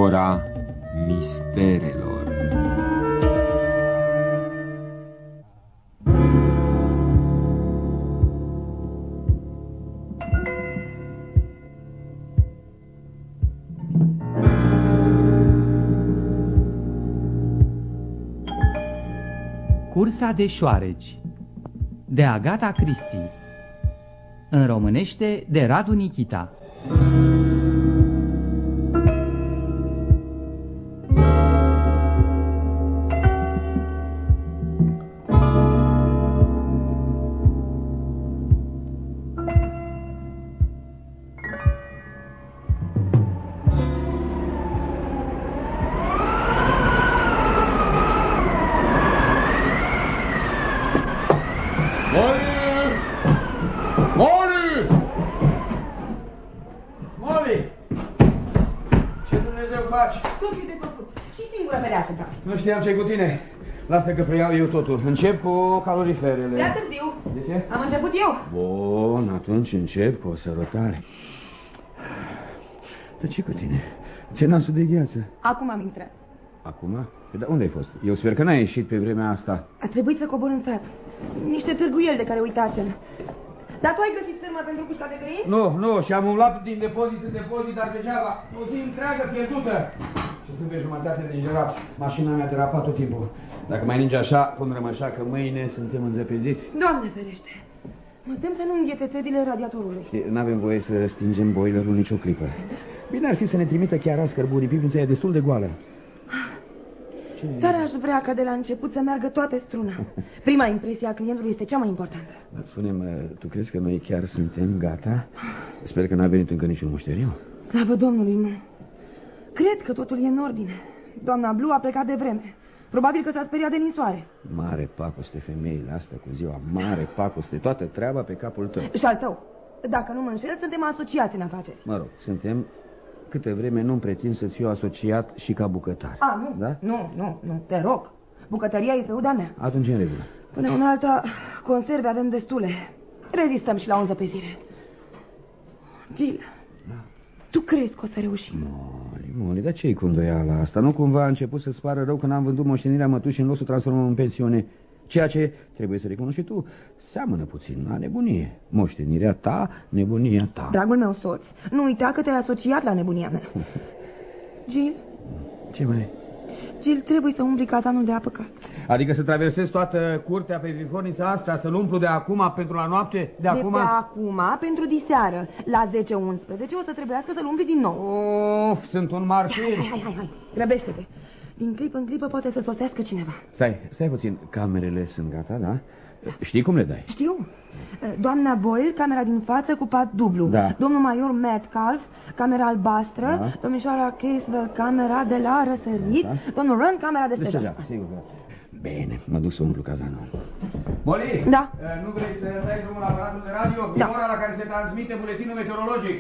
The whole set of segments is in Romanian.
Ora misterelor. Cursa de șoareci de Agata Christie, în românește de Radu Nichita. Nu știam ce-i cu tine. Lasă că preiau eu totul. Încep cu caloriferele. Prea târziu. De ce? Am început eu. Bun, atunci încep cu o sărătare. Dar ce cu tine? Ți-e nasul de gheață. Acum am intrat. Acum? Păi, dar unde ai fost? Eu sper că n-ai ieșit pe vremea asta. A trebuit să cobor în sat. Niște târguieli de care uitasem. Dar tu ai găsit sârmă pentru cușca de găini? Nu, și am umblat din depozit în depozit, dar degeaba. O zi întreagă pierdută. Și sunt pe jumătate de gerat. Mașina mea derapat tot timpul. Dacă mai ninge așa, pun rămășa că mâine suntem înzăpeziți. Doamne ferește! Mă tem să nu înghete țevile radiatorului. N-avem voie să stingem boilerul nicio clipă. Bine ar fi să ne trimită chiar azi cărbunii. Pivnița e destul de goală. Dar aș vrea ca de la început să meargă toate struna. Prima impresie a clientului este cea mai importantă. Dar spune-mă, tu crezi că noi chiar suntem gata? Sper că n-a venit încă niciun mușteriu. Slavă Domnului, nu. Cred că totul e în ordine. Doamna Blue a plecat de vreme. Probabil că s-a speriat de ninsoare. Mare pacoste femeile astea cu ziua. Mare pacoste, toată treaba pe capul tău. Și al tău. Dacă nu mă înșel, suntem asociați în afaceri. Mă rog, suntem. Câte vreme nu-mi pretind să fiu asociat și ca bucătar. Nu, da? Nu, te rog. Bucătăria e feuda mea. Atunci în regulă. Până una alta, conserve avem destule. Rezistăm și la o înzăpezire. Gil, da. Tu crezi că o să reușim? Moli, dar ce-i cu îndoiala asta? Nu cumva a început să-ți pară rău când am vândut moștenirea mătușii în loc să o transformăm în pensiune? Ceea ce, trebuie să recunoști și tu, seamănă puțin la nebunie. Moștenirea ta, nebunia ta. Dragul meu soț, nu uita că te-ai asociat la nebunia mea. Gil? Ce mai? Gil, trebuie să umbli cazanul de apă caldă. Adică să traversez toată curtea pe vifornița asta, să-l umplu de acum pentru la noapte? De acum? Pe acum pentru diseară. La 10-11 o să trebuiască să-l umpli din nou. Sunt un martir. Hai, grăbește-te. Din clipă în clipă poate să sosească cineva. Stai puțin. Camerele sunt gata, da? Știi cum le dai? Știu. Doamna Boyle, camera din față cu pat dublu. Da. Domnul major Metcalf, camera albastră. Da. Domnișoara Caswell, camera de la răsărit. Da. Domnul Run, camera de stejar. Sigur. Bine, mă duc să umplu cazanul. Molly, da. Nu vrei să dai drumul la aparatul de radio? Da. E ora la care se transmite buletinul meteorologic.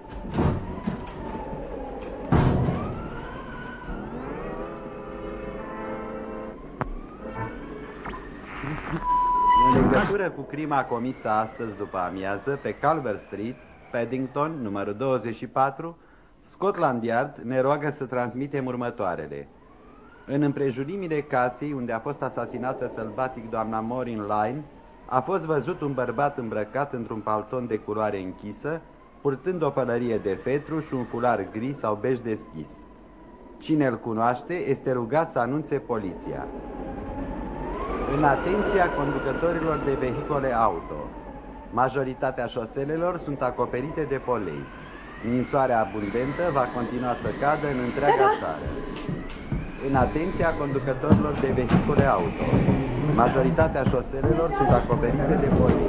În legătură cu crima comisă astăzi după amiază pe Calvert Street, Paddington, numărul 24, Scotland Yard ne roagă să transmitem următoarele. În împrejurimile casei unde a fost asasinată sălbatic doamna Maureen Lyne, a fost văzut un bărbat îmbrăcat într-un palton de culoare închisă, purtând o pălărie de fetru și un fular gri sau bej deschis. Cine îl cunoaște este rugat să anunțe poliția. În atenția conducătorilor de vehicole auto, majoritatea șoselelor sunt acoperite de polei. Ninsoarea abundentă va continua să cadă în întreaga țară. În atenția conducătorilor de vehicule auto, majoritatea șoselelor sunt acoperite de polei.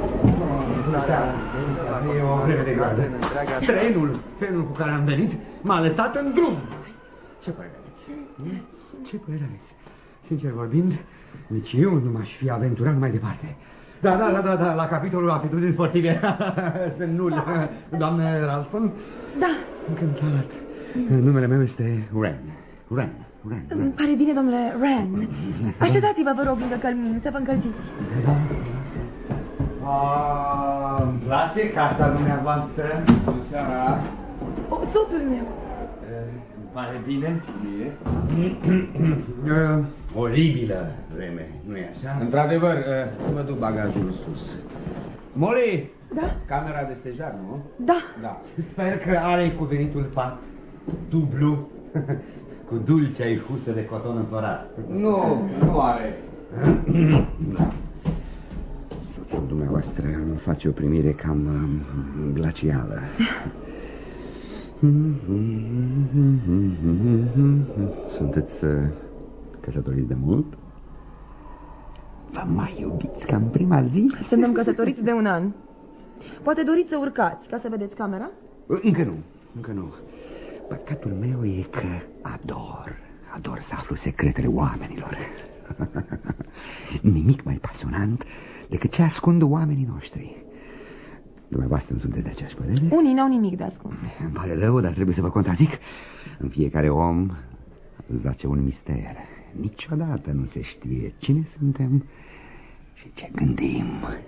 E o vreme de groază. Trenul cu care am venit m-a lăsat în drum. Ce părere aveți? Ce părere aveți? Sincer vorbind, nici eu nu m-aș fi aventurat mai departe. Da, la capitolul aptitudini sportive sunt nul. Doamnă Ralston? Da. Încântat. Numele meu este Wren. Îmi pare bine, domnule Wren. Așezați-vă, vă rog, lângă călmin, să vă încălziți. Da. Îmi place casa dumneavoastră. Bună seara. Soțul meu. Îmi pare bine? Oribilă vreme, nu-i așa? Într-adevăr, să mă duc bagajul sus. Molly! Da? Camera de stejar, nu? Da. Da. Sper că are cuvenitul pat dublu cu dulcea și husă de coton împărat. Nu are. Soțul dumneavoastră îmi face o primire cam glacială. Sunteți căsătoriți de mult? Vă mai iubiți ca în prima zi? Suntem căsătoriți de 1 an. Poate doriți să urcați ca să vedeți camera? Încă nu. Păcatul meu e că ador să aflu secretele oamenilor. Nimic mai pasionant decât ce ascund oamenii noștri. Dumneavoastră nu sunteți de aceeași părere? Unii n-au nimic de ascuns. Îmi pare rău, dar trebuie să vă contrazic. În fiecare om zace un mister. Niciodată nu se știe cine suntem și ce gândim.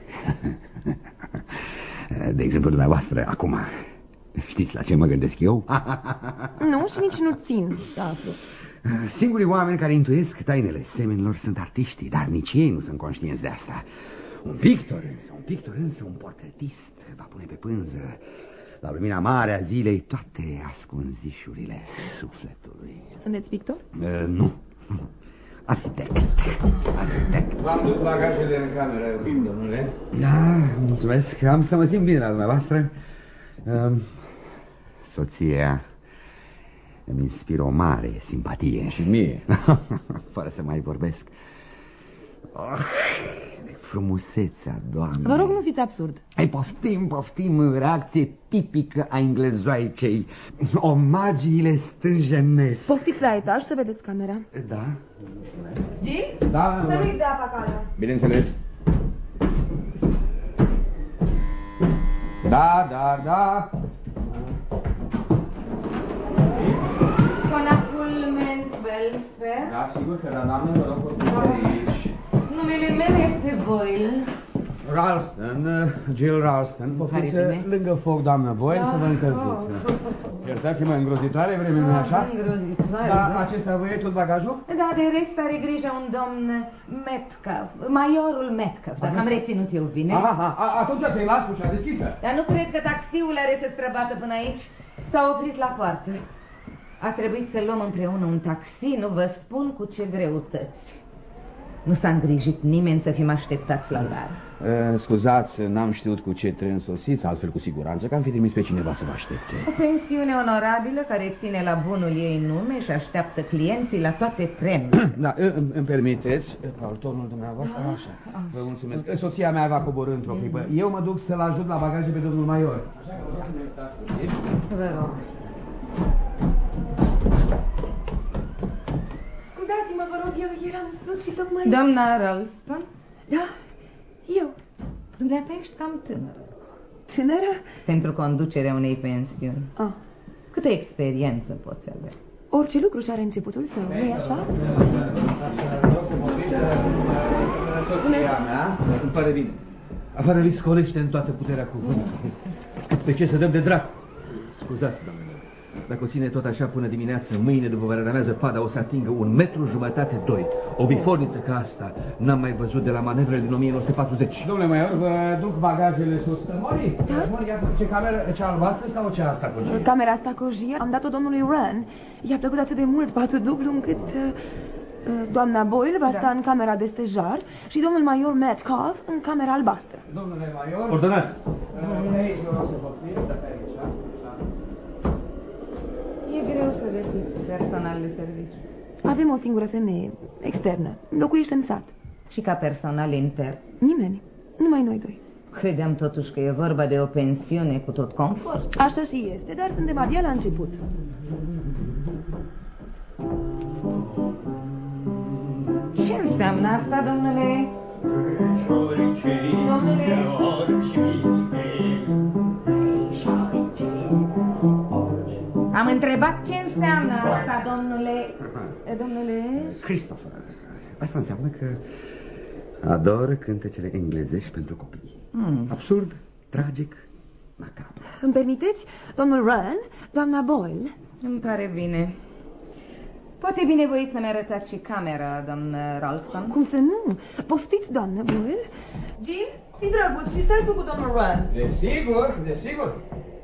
De exemplu, dumneavoastră, acum, știți la ce mă gândesc eu? Nu, și nici nu țin să aflu. Singurii oameni care intuiesc tainele semenilor sunt artiștii, dar nici ei nu sunt conștienți de asta. Un pictor însă, un portretist va pune pe pânză, la lumina mare a zilei, toate ascunzișurile sufletului. Sunteți pictor? Nu. Arhitect. V-am dus bagajele în cameră, domnule. Da, mulțumesc. Am să mă simt bine la dumneavoastră. Soția îmi inspiră o mare simpatie. Și mie. Fără să mai vorbesc. Frumusețea, Doamne. Vă rog, nu fiți absurd. Ai, poftim, reacție tipică a englezoaicei. Omagiile stânjenesc. Poftiți la etaj să vedeți camera. Da. Gil? Da, Să nu-i dea apa caldă. bineînțeles. Da. Conacul Manswell, sper? Da, sigur că da, doamne, vă rog de aici. Numele meu este Boyle. Ralston, Jill Ralston. Poftiți lângă foc, doamnă Boyle, să vă încălziți. Iertați-mă, îngrozitoare vreme, nu-i așa? Îngrozitoare. Da, acesta vă e tot bagajul? Da, de rest are grijă un domn Metcalf, majorul Metcalf, dacă am reținut eu bine. Atunci să-i las ușa deschisă. Dar nu cred că taxiul are să străbată până aici. S-a oprit la poartă. A trebuit să luăm împreună un taxi, nu vă spun cu ce greutăți. Nu s-a îngrijit nimeni să fim așteptați la gară. Scuzați, n-am știut cu ce tren sosiți, altfel cu siguranță că am fi trimis pe cineva să vă aștepte. O pensiune onorabilă care ține la bunul ei nume și așteaptă clienții la toate trenurile. Da, îmi permiteți, paltonul dumneavoastră, așa. Vă mulțumesc. Soția mea va coborî într-o clipă. Eu mă duc să-l ajut la bagaje pe domnul major. Așa că vreau să ne uitați puțin. Vă rog. Scuzați-mă, vă rog, eu eram sus și tocmai... Doamna Ralston? Da, eu. Dumneata ești cam tânără. Tânără? Pentru conducerea unei pensiuni. Ah. Câtă experiență poți avea? Orice lucru și are începutul său, nu-i așa? Soția mea. Îmi pare bine. Afară li scolește în toată puterea cuvântului. Cât pe ce să dăm de dracu. Scuzați, doamne. Dacă o ține tot așa până dimineață, mâine după vremea zăpada o să atingă 1,5 metru, 2. O biforniță ca asta n-am mai văzut de la manevrele din 1940. Domnule major, vă duc bagajele sus. Mori? Da? Mori, iată, ce cameră, cea albastră sau cea asta cu jie? Camera asta cu jie am dat-o domnului Wren. I-a plăcut atât de mult patul dublu încât... doamna Boyle va sta în camera de stejar și domnul major Metcalf în camera albastră. Domnule major... Ordonați! Aici vă rog să poftiți, să pe aici. E greu să găsiți personal de serviciu. Avem o singură femeie, externă, locuiește în sat. Și ca personal intern? Nimeni, numai noi doi. Credeam totuși că e vorba de o pensiune cu tot confort. Așa și este, dar suntem abia la început. Ce înseamnă asta, domnule? Domnule? Am întrebat ce înseamnă asta, domnule... Christopher. Asta înseamnă că ador cântecele englezești pentru copii. Absurd, tragic, macabru. Îmi permiteți, domnul Wren, doamna Boyle? Îmi pare bine. Poate binevoit să-mi arătați și camera, doamnă Ralston. Cum să nu? Poftiți, doamnă Boyle. Jill, fii drăguț și stai tu cu domnul Wren. Desigur, desigur.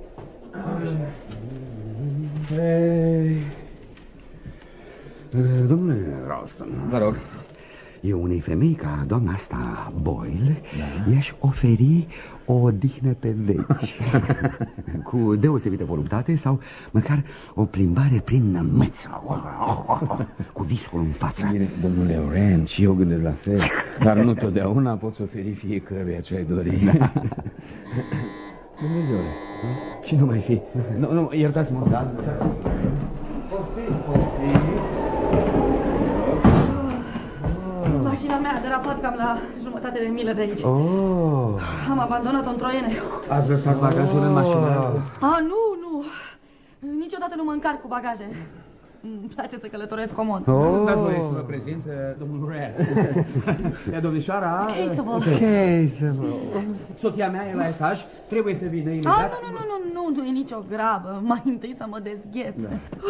Domnule Ralston, Vă rog. eu unei femei ca doamna asta Boyle i-aș oferi o odihnă pe veci. Cu deosebită voluptate sau măcar o plimbare prin nămâți, cu viscul în față. Bine, domnule Wren, și eu gândesc la fel. Dar nu totdeauna poți oferi fiecăruia ce ai dori. Dumnezeule, Și nu mai fi. nu, iertați-mă. Da? Mașina mea a derapat cam la jumătate de milă de aici. Oh. Am abandonat-o în Troiene. Ați lăsat bagajul în mașină? Nu. Niciodată nu mă încarc cu bagaje. Îmi place să călătoresc comod. Dați voie să vă prezint domnul Wren. E domnișoara... Soția mea e la etaj, trebuie să vină imediat. Nu e nicio grabă. Mai întâi să mă dezgheț.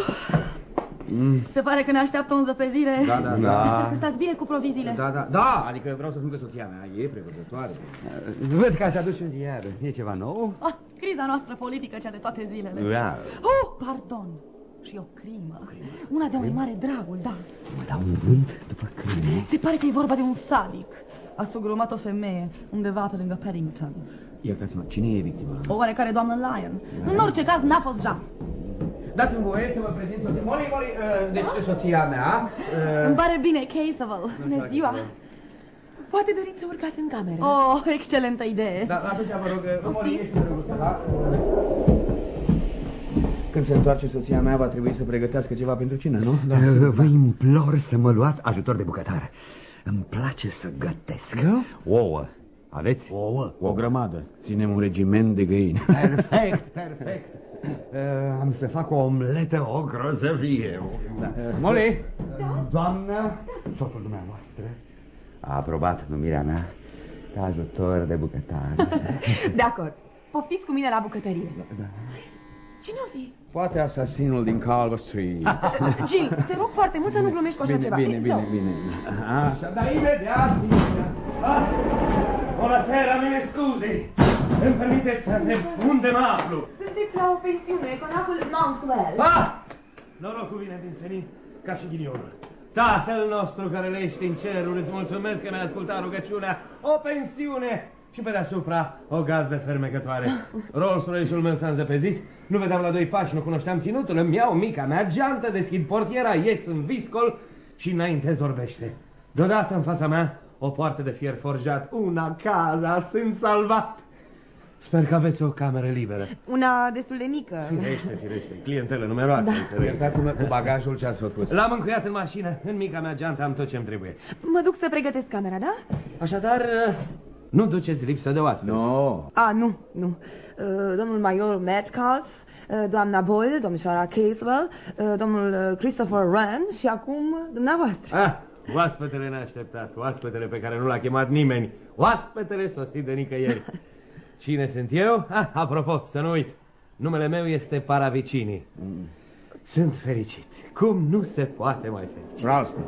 Se pare că ne așteaptă o înzăpezire. Da. Stați bine cu proviziile. Da, adică vreau să spun că soția mea e prevăzătoare. Văd că ați adus un ziar. E ceva nou? Criza noastră politică, cea de toate zilele. Pardon. Și o crimă. Una de mai mare dragul, da. Mă dau un vânt după crime. Se pare că e vorba de un sadic. A sugrumat o femeie undeva pe lângă Paddington. Iertați-mă, cine e victima? O oarecare doamnă Lyon. În orice caz n-a fost jaf. Dați-mi voie să vă prezint soția. Molly, deci soția mea. Îmi pare bine, Caseville. Bună ziua. Poate doriți să urcați în cameră. Excelentă idee. Da, atunci vă rog, Molly, ești drăguță, da? Când se întoarce soția mea, va trebui să pregătească ceva pentru cină, nu? Vă implor să mă luați ajutor de bucătar. Îmi place să gătesc. Ouă. Aveți? Ouă? O grămadă. Ținem un regiment de găini. Perfect. Am să fac o omletă, o grozăvie. Molly? Doamnă, soțul dumneavoastră a aprobat numirea mea ca ajutor de bucătar. De acord. Poftiți cu mine la bucătărie. Cine-o fi? Poate asasinul din Calvert Street. Jill, te rog foarte mult să nu glumești cu așa ceva. Bine. Așa, dar imediat. Buonasera, mi scusi. Îmi permiteți să întreb unde mă aflu? Sunteți la o pensiune, conacul Monkswell. Norocul vine din senin ca și ghinionul. Tatăl nostru care lești în ceruri, îți mulțumesc că mi-ai ascultat rugăciunea. O pensiune și pe deasupra o gazdă fermecătoare. Rolls-Royce-ul meu s-a înzăpezit. Nu vedeam la 2 pași, nu cunoșteam ținutul. Îmi iau mica mea geantă, deschid portiera, ies în viscol și înainte zorbește. Deodată în fața mea o poartă de fier forjat. Una casa, sunt salvat. Sper că aveți o cameră liberă. Una destul de mică. Firește. Clientelă numeroasă. Da. Iertați-mă cu bagajul ce ați făcut. L-am încuiat în mașină. În mica mea geantă am tot ce-mi trebuie. Mă duc să pregătesc camera, da? Așadar, nu duceți lipsă de oaspeți. Nu. Nu. Domnul major Metcalf, doamna Boyle, domnișoara Casewell, domnul Christopher Wren și acum dumneavoastră. Oaspetele neașteptat, oaspetele pe care nu l-a chemat nimeni, oaspetele sosit de nicăieri. Cine sunt eu? Apropo, să nu uit, numele meu este Paravicini. Sunt fericit. Cum nu se poate mai fericit? Ralston.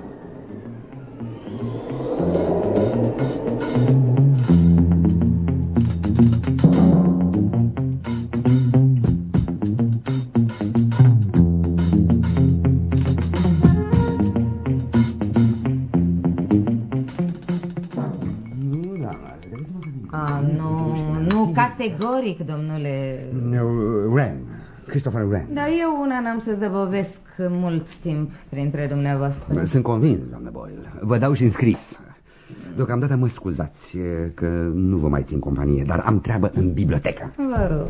Nu, categoric, domnule... Wren, Christopher Wren. Dar eu una n-am să zăbovesc mult timp printre dumneavoastră. Sunt convins, doamnă Boyle. Vă dau și în scris. Deocamdată mă scuzați că nu vă mai țin companie, dar am treabă în bibliotecă. Vă rog.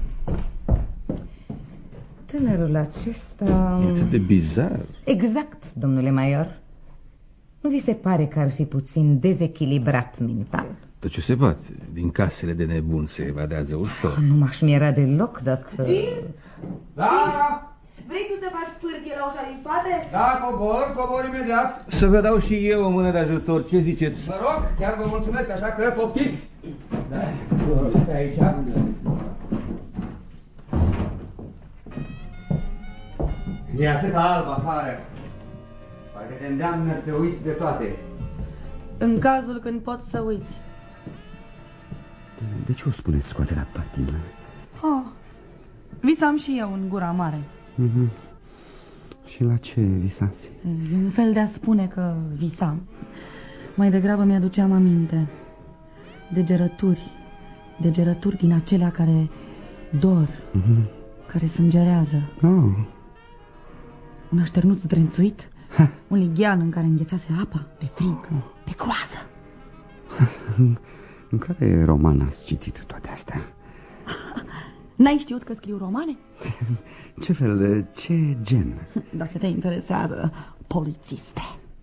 Tânărul acesta... E atât de bizar. Exact, domnule major. Nu vi se pare că ar fi puțin dezechilibrat mental? Tot ce se poate. Din casele de nebun se evadează ușor. Nu m-aș mira deloc dacă... Da! Vrei tu să faci pârtie la ușa din spate? Da, cobor imediat. Să vă dau și eu o mână de ajutor, ce ziceți? Vă rog, chiar vă mulțumesc, așa că poftiți. Da, pe aici. E atâta alb afară. Parcă te îndeamnă să uiți de toate. În cazul când poți să uiți. De ce o spuneți scoate la patină? Oh, visam și eu în gura mare. Și la ce visați? E un fel de a spune că visam. Mai degrabă mi-aduceam aminte. Degerături din acelea care dor, care sângerează. Un așternuț zdrențuit, un lighean în care înghețase apa, pe frig, pe croază. În care roman ați citit toate astea? N-ai știut că scriu romane? Ce fel de... ce gen? Dacă te interesează, polițiste.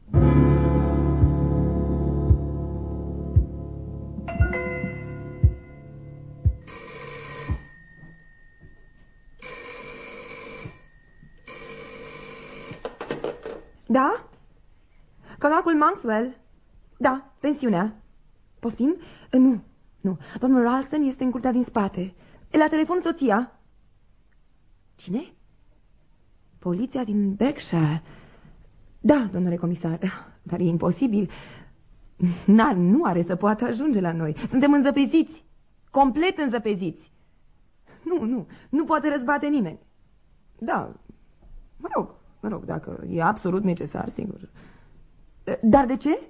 Da? Conacul Maxwell? Da, pensiunea. Poftim? Nu. Domnul Ralston este în curtea din spate. La telefon soția. Cine? Poliția din Berkshire. Da, domnule comisar, dar e imposibil. Nu are să poată ajunge la noi. Suntem înzăpeziți. Complet înzăpeziți. Nu poate răzbate nimeni. Da, mă rog, dacă e absolut necesar, sigur. Dar de ce?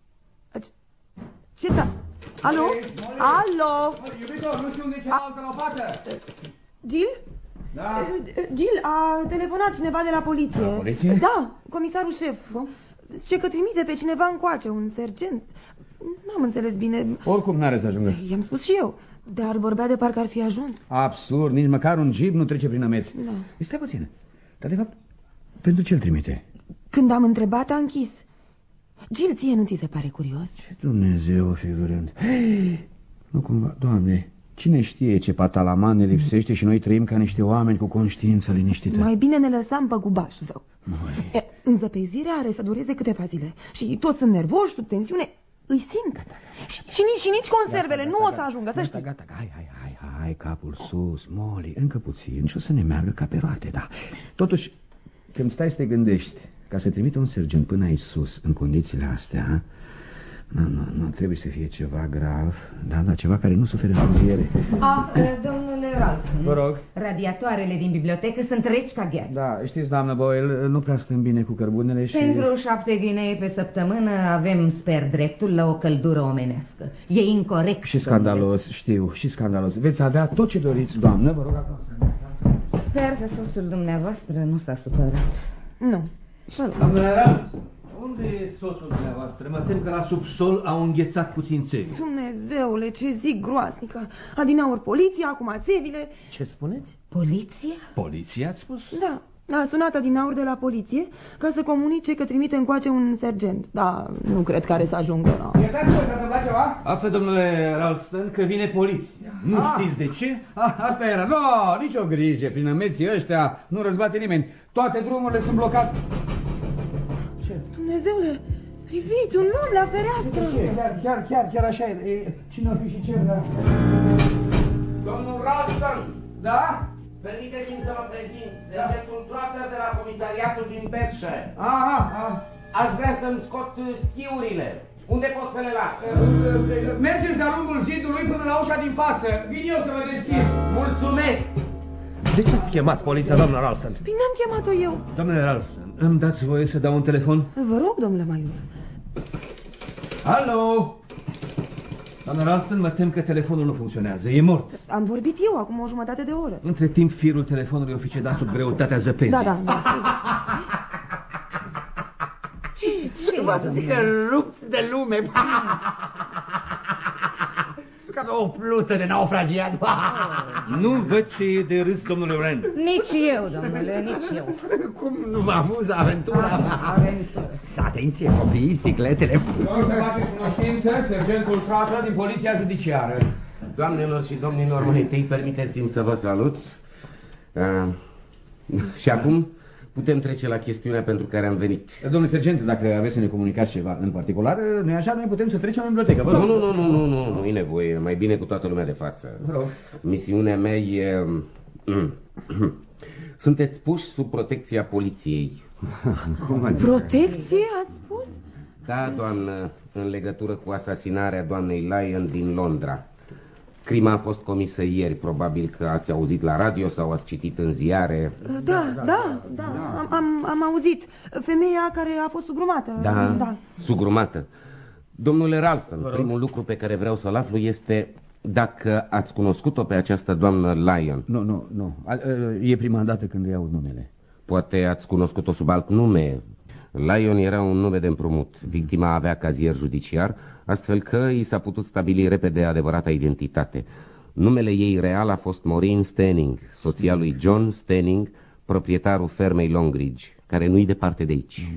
Ce s-a... Alo? Alo? Iubito, nu știu unde e cealaltă lopată. Jill? Da? Jill, a telefonat cineva de la poliție. La poliție? Da, comisarul șef. Zice că trimite pe cineva încoace, un sergent. N-am înțeles bine. Oricum n-are să ajungă. I-am spus și eu, dar vorbea de parcă ar fi ajuns. Absurd, nici măcar un jeep nu trece prin ameți. Da. Stai puțin. Dar de fapt, pentru ce îl trimite? Când am întrebat, a închis. Jill, ție nu ți se pare curios? Ce Dumnezeu figurând. Nu cumva, Doamne, cine știe ce patalaman ne lipsește și noi trăim ca niște oameni cu conștiință liniștită. Mai bine ne lăsam pe gubaș, zău. Înzăpezirea are să dureze câteva zile. Și toți sunt nervoși, sub tensiune. Îi simt. Și nici conservele nu o să ajungă, să știi. Gata, hai, capul sus, Molly, încă puțin și o să ne meargă ca pe roate, da. Totuși, când stai să te gândești ca să trimite un sergent până aici sus, în condițiile astea, nu, trebuie să fie ceva grav, da, ceva care nu suferă întârziere. Domnule Ralston, vă rog. Radiatoarele din bibliotecă sunt reci ca gheață. Da, știți, doamnă Boyle, nu prea stăm bine cu cărbunele și... Pentru 7 ghinei pe săptămână avem, sper, dreptul la o căldură omenească. E incorect. Și scandalos, știu, și scandalos. Veți avea tot ce doriți, doamnă, vă rog acasă. Sper că soțul dumneavoastră nu s-a supărat. Nu. Domnule Ralston, unde e soțul dumneavoastră? Mă tem că la subsol au înghețat puțin țevi. Dumnezeule, ce zi groasnică. Adinauri poliția, acum țevile. Ce spuneți? Poliția? Poliția, ați spus? Da, a sunat adinauri de la poliție ca să comunice că trimite încoace un sergent. Da, nu cred că are să ajungă. Iertați-vă, s-a întâmplat ceva? Află, domnule Ralston, că vine poliția. Nu știți de ce? Asta era. Nu, nicio grijă. Prin ameții ăștia nu răzbate nimeni. Toate drumurile sunt blocate. Dumnezeule, priviți, un om la fereastră. Chiar așa e. Cine o fi și ce vrea? Domnul Ralston! Da? Permiteți-mi să vă prezint sergentul Trotter de la comisariatul din Berkshire. Aha. Aș vrea să-mi scot schiurile. Unde pot să le las? Mergeți de-a lungul zidului până la ușa din față. Vin eu să vă deschid. Mulțumesc! De ce ați chemat poliția, doamna Ralston? Bine am chemat-o eu. Domnule Ralston, îmi dați voie să dau un telefon? Vă rog, domnule Maior. Alo! Doamna Ralston, mă tem că telefonul nu funcționează, e mort. Am vorbit eu acum o jumătate de oră. Între timp, firul telefonului a cedat sub greutatea zăpezii. Da. Ce? Vă să zic că rupți de lume. Ca pe o plută de naufragiat. Nu văd ce e de râs, domnule Wren. Nici eu, domnule, nici eu. Cum nu vă amuză aventura? Aventură. Atenție, copiii, sticletele. Vreau să faceți cunoștință, sergentul Trotter din Poliția Judiciară. Doamnelor și domnilor, mai întâi permiteți-mi să vă salut. Și acum putem trece la chestiunea pentru care am venit. Domnule sergent, dacă aveți să ne comunicați ceva în particular, noi așa noi putem să trecem în bibliotecă. Vă rog. Nu e nevoie, mai bine cu toată lumea de față. Vă rog. Misiunea mea e Sunteți puși sub protecția poliției. Protecție, ați spus? Da, doamnă, în legătură cu asasinarea doamnei Lyon din Londra. Crima a fost comisă ieri, probabil că ați auzit la radio sau ați citit în ziare. Da, am auzit. Femeia care a fost sugrumată. Da, sugrumată. Domnule Ralston, primul lucru pe care vreau să-l aflu este dacă ați cunoscut-o pe această doamnă Lyon. Nu. E prima dată când îi aud numele. Poate ați cunoscut-o sub alt nume. Lyon era un nume de împrumut. Victima avea cazier judiciar, astfel că i s-a putut stabili repede adevărata identitate. Numele ei real a fost Maureen Stanning, soția lui John Stanning, proprietarul fermei Longridge, care nu-i departe de aici.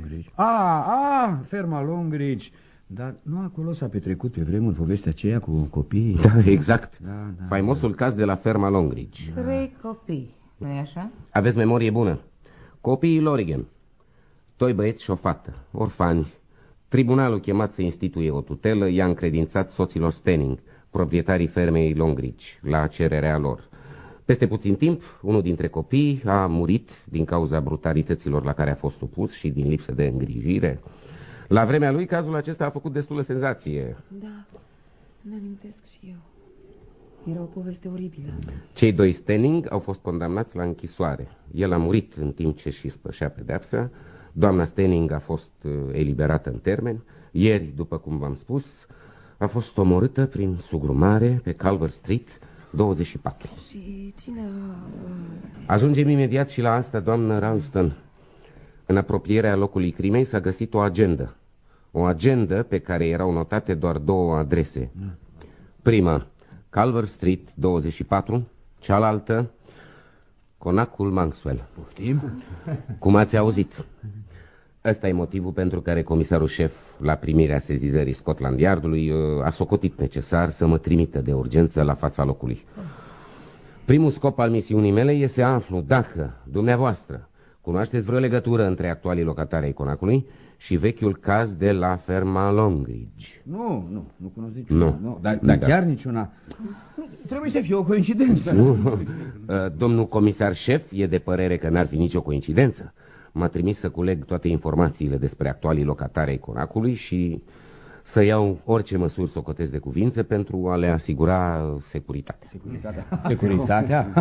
Ferma Longridge. Dar nu acolo s-a petrecut pe vremuri povestea aceea cu copiii? Da, exact. Faimosul caz de la ferma Longridge. 3 copii, nu-i așa? Aveți memorie bună. Copiii Lorigan, 2 băieți și o fată, orfani. Tribunalul chemat să instituie o tutelă i-a încredințat soților Stanning, proprietarii fermei Longridge, la cererea lor. Peste puțin timp, unul dintre copii a murit din cauza brutalităților la care a fost supus și din lipsă de îngrijire. La vremea lui, cazul acesta a făcut destulă senzație. Da, îmi amintesc și eu. Era o poveste oribilă. Cei 2 Stanning au fost condamnați la închisoare. El a murit în timp ce și spășea pedeapsa. Doamna Stanning a fost eliberată în termen. Ieri, după cum v-am spus, a fost omorâtă prin sugrumare pe Calvert Street 24. Și cine Ajungem imediat și la asta, doamnă Ralston. În apropierea locului crimei s-a găsit o agendă. O agendă pe care erau notate doar 2 adrese. Prima, Calvert Street 24, cealaltă, Conacul Maxwell. Poftim? Cum ați auzit. Ăsta e motivul pentru care comisarul șef, la primirea sezizării Scotland Yardului, a socotit necesar să mă trimită de urgență la fața locului. Primul scop al misiunii mele e să aflu dacă dumneavoastră cunoașteți vreo legătură între actualii locatari ai Conacului și vechiul caz de la ferma Longridge. Nu cunosc niciuna. Nu. Dar chiar niciuna. Trebuie să fie o coincidență. Domnul comisar șef e de părere că n-ar fi nicio coincidență. M-a trimis să culeg toate informațiile despre actualii locatari ai Conacului și să iau orice măsuri socotesc de cuvință pentru a le asigura securitatea. Securitatea?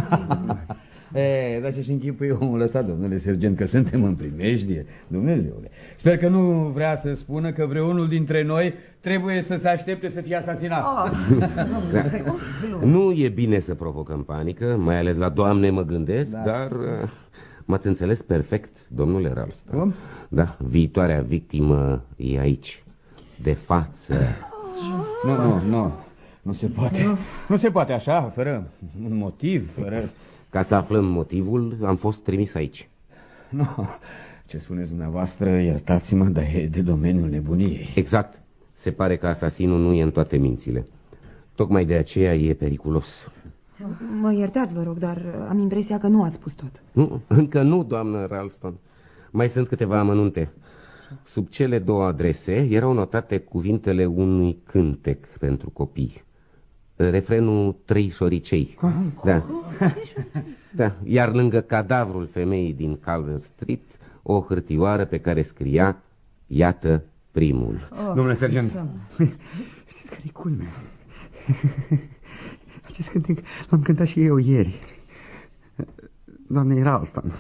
Dar ce-și închipui omul ăsta, domnule sergent, că suntem în primejdie, Dumnezeule. Sper că nu vrea să spună că vreunul dintre noi trebuie să se aștepte să fie asasinat. Nu e bine să provocăm panică, mai ales la Doamne mă gândesc, dar m-ați înțeles perfect, domnule Ralston. Cum? Da, viitoarea victimă e aici, de față. Nu se poate. Nu se poate așa, fără un motiv, fără... Ca să aflăm motivul, am fost trimis aici. Nu, ce spuneți dumneavoastră, iertați-mă, dar e de domeniul nebuniei. Exact. Se pare că asasinul nu e în toate mințile. Tocmai de aceea e periculos. Mă iertați, vă rog, dar am impresia că nu ați spus tot. Nu, încă nu, doamnă Ralston. Mai sunt câteva amănunte. Sub cele 2 adrese erau notate cuvintele unui cântec pentru copii. Refrenul 3 șoricei. Da. Iar lângă cadavrul femeii din Calvert Street, o hârtioară pe care scria: iată primul. Domnule sergent, știți care-i culmea? Acest cântec l-am cântat și eu ieri, doamnei Ralston.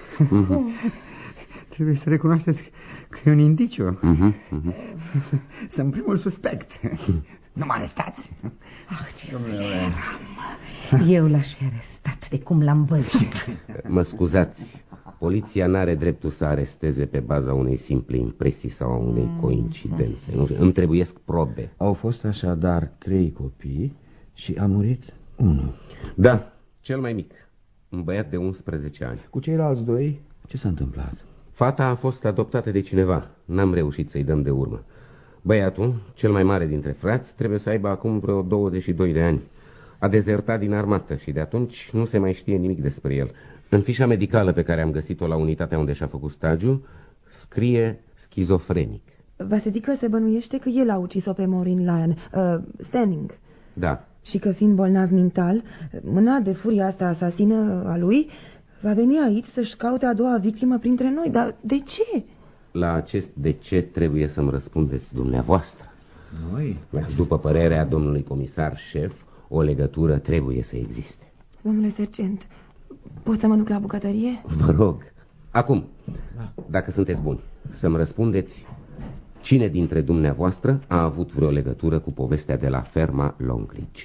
Trebuie să recunoașteți că e un indiciu. Sunt primul suspect. Nu mă arestați. Ce eram. Eu l-aș fi arestat de cum l-am văzut. Mă scuzați, poliția n-are dreptul să aresteze pe baza unei simple impresii sau a unei coincidențe. Nu, îmi trebuiesc probe. Au fost așadar 3 copii și a murit 1. Da, cel mai mic, un băiat de 11 ani. Cu ceilalți 2, ce s-a întâmplat? Fata a fost adoptată de cineva. N-am reușit să-i dăm de urmă. Băiatul, cel mai mare dintre frați, trebuie să aibă acum vreo 22 de ani. A dezertat din armată și de atunci nu se mai știe nimic despre el. În fișa medicală pe care am găsit-o la unitatea unde și-a făcut stagiu, scrie schizofrenic. Va să zic că se bănuiește că el a ucis-o pe Maureen Lyon, Stanning. Da. Și că fiind bolnav mental, mânat de furia asta asasină a lui, Va veni aici să-și caute a doua victimă printre noi, dar de ce? La acest de ce trebuie să-mi răspundeți dumneavoastră. Noi? După părerea domnului comisar șef, o legătură trebuie să existe. Domnule sergent, pot să mă duc la bucătărie? Vă rog. Acum, dacă sunteți buni, să-mi răspundeți cine dintre dumneavoastră a avut vreo legătură cu povestea de la ferma Longridge.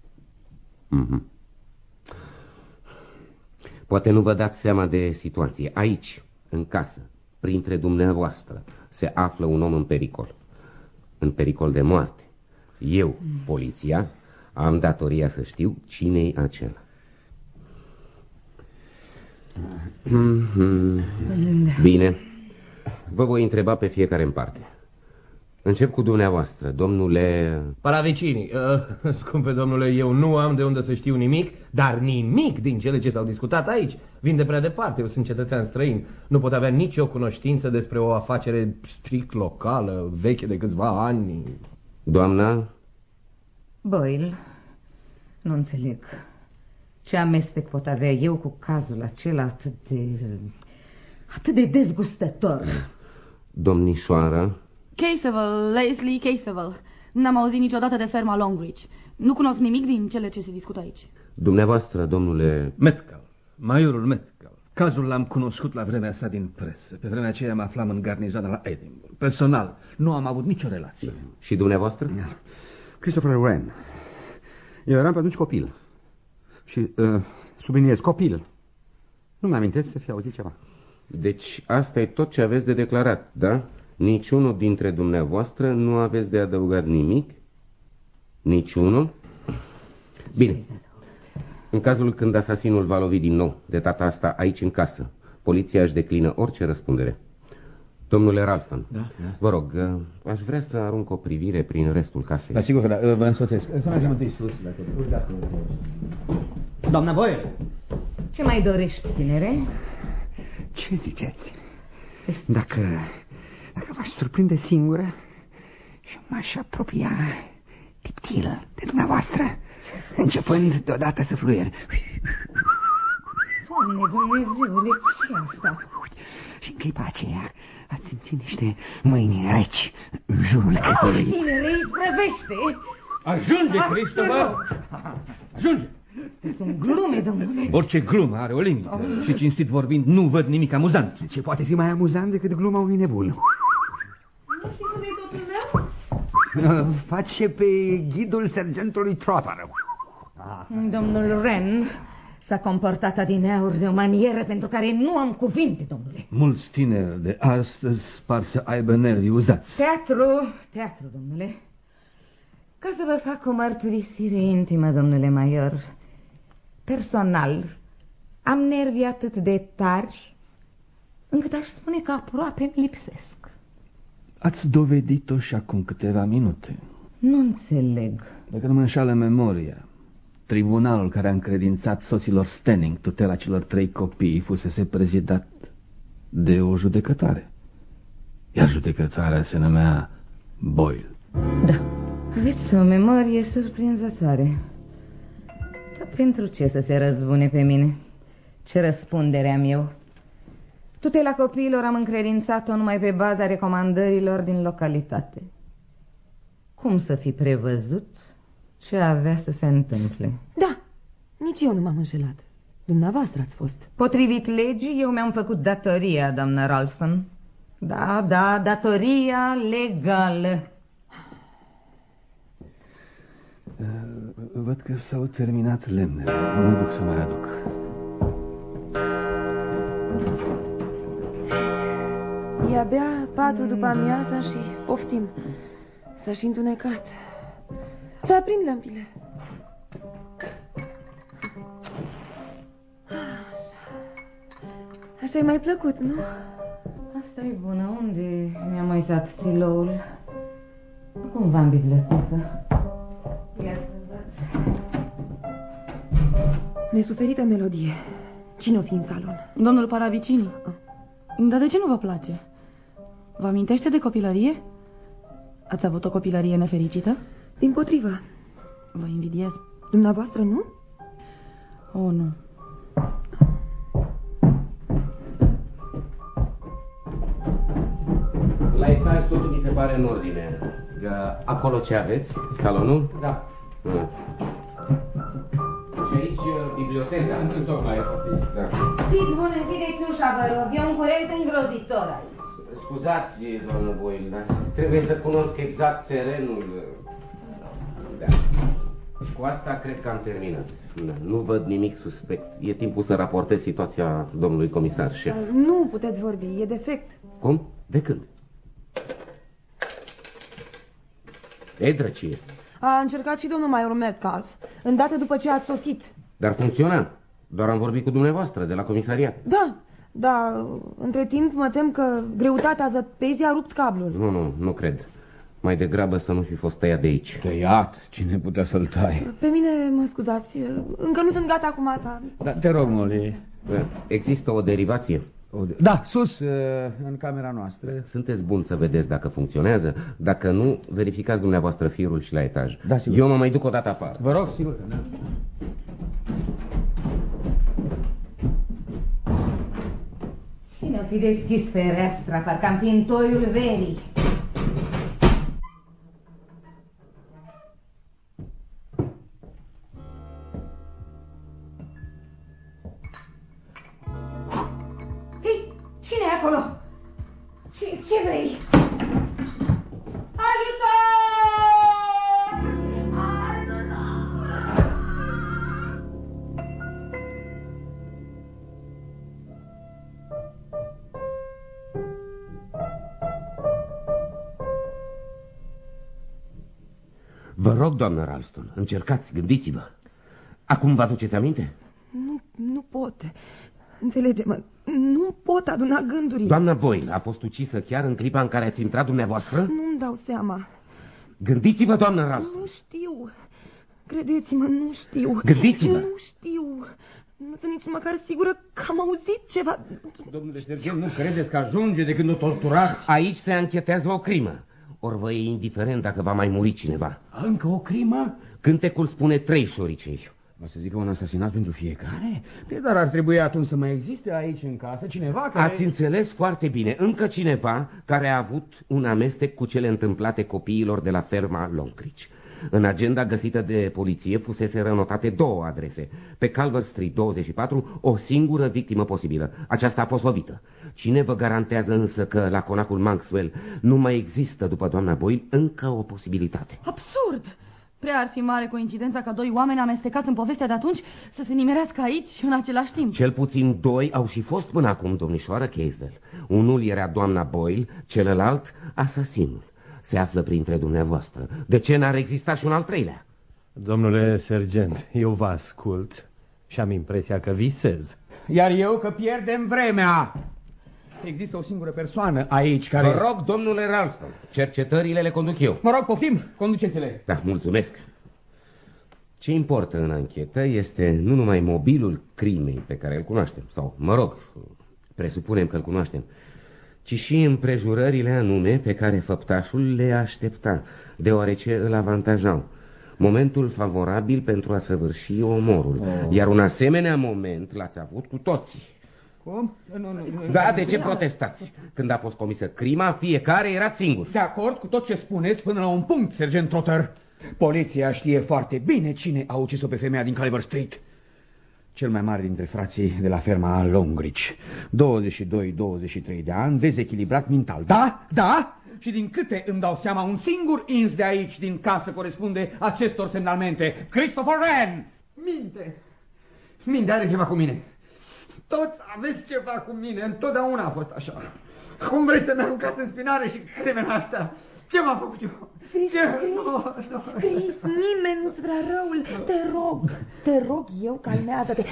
Poate nu vă dați seama de situație. Aici, în casă, printre dumneavoastră, se află un om în pericol. În pericol de moarte. Eu, poliția, am datoria să știu cine-i acela. Bine. Vă voi întreba pe fiecare în parte. Încep cu dumneavoastră, domnule... Paravicini, scumpe domnule, eu nu am de unde să știu nimic, dar nimic din cele ce s-au discutat aici. Vin de prea departe, eu sunt cetățean străin. Nu pot avea nicio cunoștință despre o afacere strict locală, veche de câțiva ani. Doamna? Boyle, nu înțeleg. Ce amestec pot avea eu cu cazul acela atât de dezgustător? Domnișoară? Casewell, Leslie Casewell. N-am auzit niciodată de ferma Longridge. Nu cunosc nimic din cele ce se discută aici. Dumneavoastră, domnule... Metcalf, majorul Metcalf. Cazul l-am cunoscut la vremea sa din presă. Pe vremea aceea mă aflam în garnizoana la Edinburgh. Personal, nu am avut nicio relație. Și dumneavoastră? Christopher Wren. Eu eram pe atunci copil. Și subliniez, copil. Nu mi-amintesc să fi auzit ceva. Deci asta e tot ce aveți de declarat, da? Niciunul dintre dumneavoastră nu aveți de adăugat nimic? Niciunul? Bine. În cazul când asasinul va lovi din nou, de data asta aici în casă, poliția își declină orice răspundere. Domnule Ralston, vă rog, aș vrea să arunc o privire prin restul casei. Da, sigur că da, vă însoțesc. Să mergem întâi sus. Doamna Boyle! Ce mai dorești, tinere? Ce ziceți? Dacă v-aș surprinde singură și m-aș apropia tiptil de dumneavoastră, începând deodată să fluier. Doamne Dumnezeule, ce asta? Și în clipa aceea ați simțit niște mâini reci în jurul cătului. Tinere, isprăvește! Ajunge, Christopher! Ajunge! Sunt glume, domnule. Orice glumă are o limită. Și cinstit vorbind, nu văd nimic amuzant. Ce poate fi mai amuzant decât gluma unui nebun? Nu știi unde e soțul meu? Face pe ghidul sergentului Trotter. Domnul Wren s-a comportat adineauri de o manieră pentru care nu am cuvinte, domnule. Mulți tineri de astăzi par să aibă nervi uzați. Teatru, domnule. Ca să vă fac o mărturisire intimă, domnule major, personal am nervii atât de tari încât aș spune că aproape îmi lipsesc. Ați dovedit-o și acum câteva minute. Nu înțeleg. Dacă nu mă înșală memoria, tribunalul care a încredințat soților Stenning tutela celor 3 copii fusese prezidat de o judecătoare. Iar judecătoarea se numea Boyle. Da, aveți o memorie surprinzătoare. Dar pentru ce să se răzbune pe mine? Ce răspundere am eu? Tutela copiilor am încredințat-o numai pe baza recomandărilor din localitate. Cum să fi prevăzut ce avea să se întâmple? Da, nici eu nu m-am înșelat. Dumneavoastră ați fost. Potrivit legii, eu mi-am făcut datoria, doamnă Ralston. Da, datoria legală. Văd că s-au terminat lemnele. Mă duc să mai aduc. E abia 4 după amiaza și poftim. S-a și întunecat. Să aprind lămpile. Așa e mai plăcut, nu? Asta e bună. Unde mi-am uitat stiloul? Nu cumva în bibliotecă. Ia să văd. Nesuferită melodie. Cine o fi în salon? Domnul Paravicini. Dar de ce nu vă place? Vă amintește de copilărie? Ați avut o copilărie nefericită? Dimpotrivă. Vă invidiez. Dumneavoastră nu? Oh, nu. mi se pare în ordine. Acolo ce aveți? Salonul? Da. Și aici biblioteca? Întotdeauna e. Da. Fiți buni, închideți ușa, vă rog. E un curent îngrozitor aici. Scuzați, domnul Boyle, dar trebuie să cunosc exact terenul. Da. Cu asta cred că am terminat. Nu văd nimic suspect. E timpul să raportez situația domnului comisar șef. Nu puteți vorbi, e defect. Cum? De când? Ei, drăcie. A încercat și domnul Major Metcalf, îndată după ce ați sosit. Dar funcționa. Doar am vorbit cu dumneavoastră de la comisariat. Da, între timp mă tem că greutatea zăpezii a rupt cablul. Nu cred. Mai degrabă să nu fi fost tăiat de aici. Tăiat? Cine putea să-l taie? Pe mine, mă scuzați, încă nu sunt gata cu masa. Da, te rog, Molly. Există o derivație? Da, sus, în camera noastră. Sunteți buni să vedeți dacă funcționează. Dacă nu, verificați dumneavoastră firul și la etaj. Da, sigur. Eu mă mai duc o dată afară. Vă rog, sigur că da. Cine o fi deschis fereastra, parcă am fi în toiul verii. Hei, cine e acolo? Ce vrei? Ajutor! Vă rog, doamnă Ralston, încercați, gândiți-vă. Acum vă aduceți aminte? Nu pot. Înțelege-mă, nu pot aduna gândurile. Doamna Boyle a fost ucisă chiar în clipa în care ați intrat dumneavoastră? Nu-mi dau seama. Gândiți-vă, doamnă Ralston. Nu știu. Credeți-mă, nu știu. Gândiți-vă. Nu știu. Nu sunt nici măcar sigură că am auzit ceva. Domnule sergent, nu credeți că ajunge de când o torturați? Aici se anchetează o crimă. Ori vă e indiferent dacă va mai muri cineva. Încă o crimă? Cântecul spune 3 șoricei. O să zică un asasinat pentru fiecare? Dar ar trebui atunci să mai existe aici în casă cineva care... Ați înțeles foarte bine. Încă cineva care a avut un amestec cu cele întâmplate copiilor de la ferma Longridge. În agenda găsită de poliție fusese rănotate 2 adrese. Pe Calvert Street 24, o singură victimă posibilă. Aceasta a fost lovită. Cine vă garantează însă că la conacul Maxwell nu mai există, după doamna Boyle, încă o posibilitate? Absurd! Prea ar fi mare coincidența ca 2 oameni amestecați în povestea de atunci să se nimerească aici în același timp. Cel puțin 2 au și fost până acum, domnișoară Caswell. Unul era doamna Boyle, celălalt asasinul. Se află printre dumneavoastră. De ce n-ar exista și un al 3-lea? Domnule sergent, eu vă ascult și am impresia că visez. Iar eu că pierdem vremea. Există o singură persoană aici care... Vă rog, domnule Ralston, cercetările le conduc eu. Mă rog, poftim, conduceți-le. Da, mulțumesc. Ce importă în anchetă este nu numai mobilul crimei pe care îl cunoaștem, sau, mă rog, presupunem că îl cunoaștem, ci și împrejurările anume pe care făptașul le aștepta, deoarece îl avantajau. Momentul favorabil pentru a săvârși omorul. Iar un asemenea moment l-ați avut cu toții. Cum? Da, de ce protestați? Când a fost comisă crima, fiecare era singur. De acord cu tot ce spuneți până la un punct, sergent Trotter. Poliția știe foarte bine cine a ucis-o pe femeia din Calvert Street. Cel mai mare dintre frații de la ferma Longridge. 22-23 de ani, dezechilibrat mental. Da? Și din câte îmi dau seama, un singur ins de aici, din casă, corespunde acestor semnalmente. Christopher Wren! Minte are ceva cu mine. Toți aveți ceva cu mine, întotdeauna a fost așa. Cum vreți să-mi aruncați în spinare și crimele astea? Ce m-a făcut eu? Chris, nimeni nu-ți vrea răul. Te rog eu, calmează-te.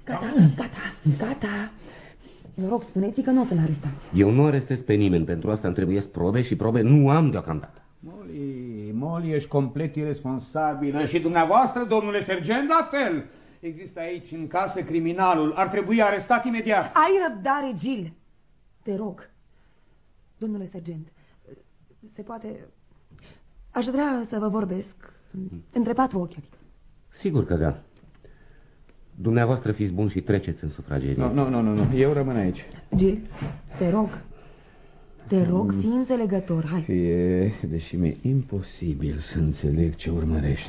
Gata. Vă rog, spuneți că nu o să-l arestați. Eu nu arestez pe nimeni, pentru asta îmi trebuiesc probe și probe nu am deocamdată. Molly, ești complet irresponsabilă și dumneavoastră, domnule sergent, la fel. Există aici în casă criminalul, ar trebui arestat imediat. Ai răbdare, Jill. Te rog, domnule sergent, se poate... Aș vrea să vă vorbesc între 4 ochi. Sigur că da. Dumneavoastră fiți buni și treceți în sufragerie. Nu, eu rămân aici. Jill, te rog. Te rog, fii înțelegător, hai. Deși mi-e imposibil să înțeleg ce urmărești.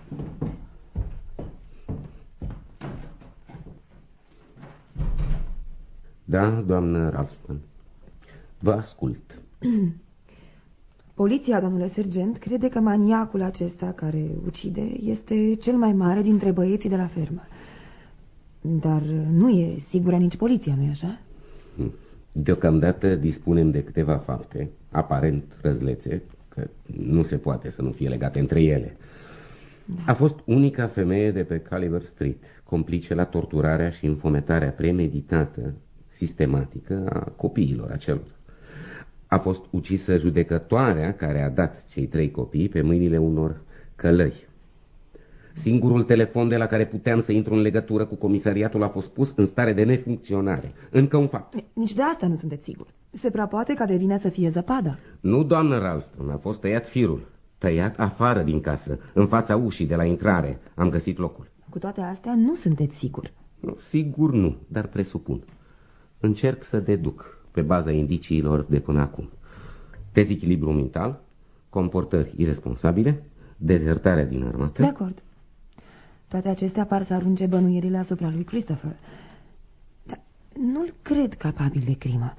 Da, doamnă Ralston, vă ascult. Poliția, domnule sergent, crede că maniacul acesta care ucide este cel mai mare dintre băieții de la fermă. Dar nu e sigură nici poliția, nu-i așa? Deocamdată dispunem de câteva fapte, aparent răzlețe, că nu se poate să nu fie legate între ele. A fost unica femeie de pe Culver Street, complice la torturarea și înfometarea premeditată, sistematică a copiilor acelor. A fost ucisă judecătoarea care a dat cei 3 copii pe mâinile unor călăi. Singurul telefon de la care puteam să intru în legătură cu comisariatul a fost pus în stare de nefuncționare. Încă un fapt. Nici de asta nu sunteți sigur. Se prea poate ca de vină să fie zăpada. Nu, doamnă Ralston, a fost tăiat firul. Tăiat afară din casă, în fața ușii de la intrare. Am găsit locul. Cu toate astea nu sunteți sigur. Nu, sigur nu, dar presupun. Încerc să deduc pe baza indiciilor de până acum. Dezechilibru mental, comportări irresponsabile, dezertarea din armată. De acord. Toate acestea par să arunce bănuierile asupra lui Christopher. Dar nu-l cred capabil de crimă.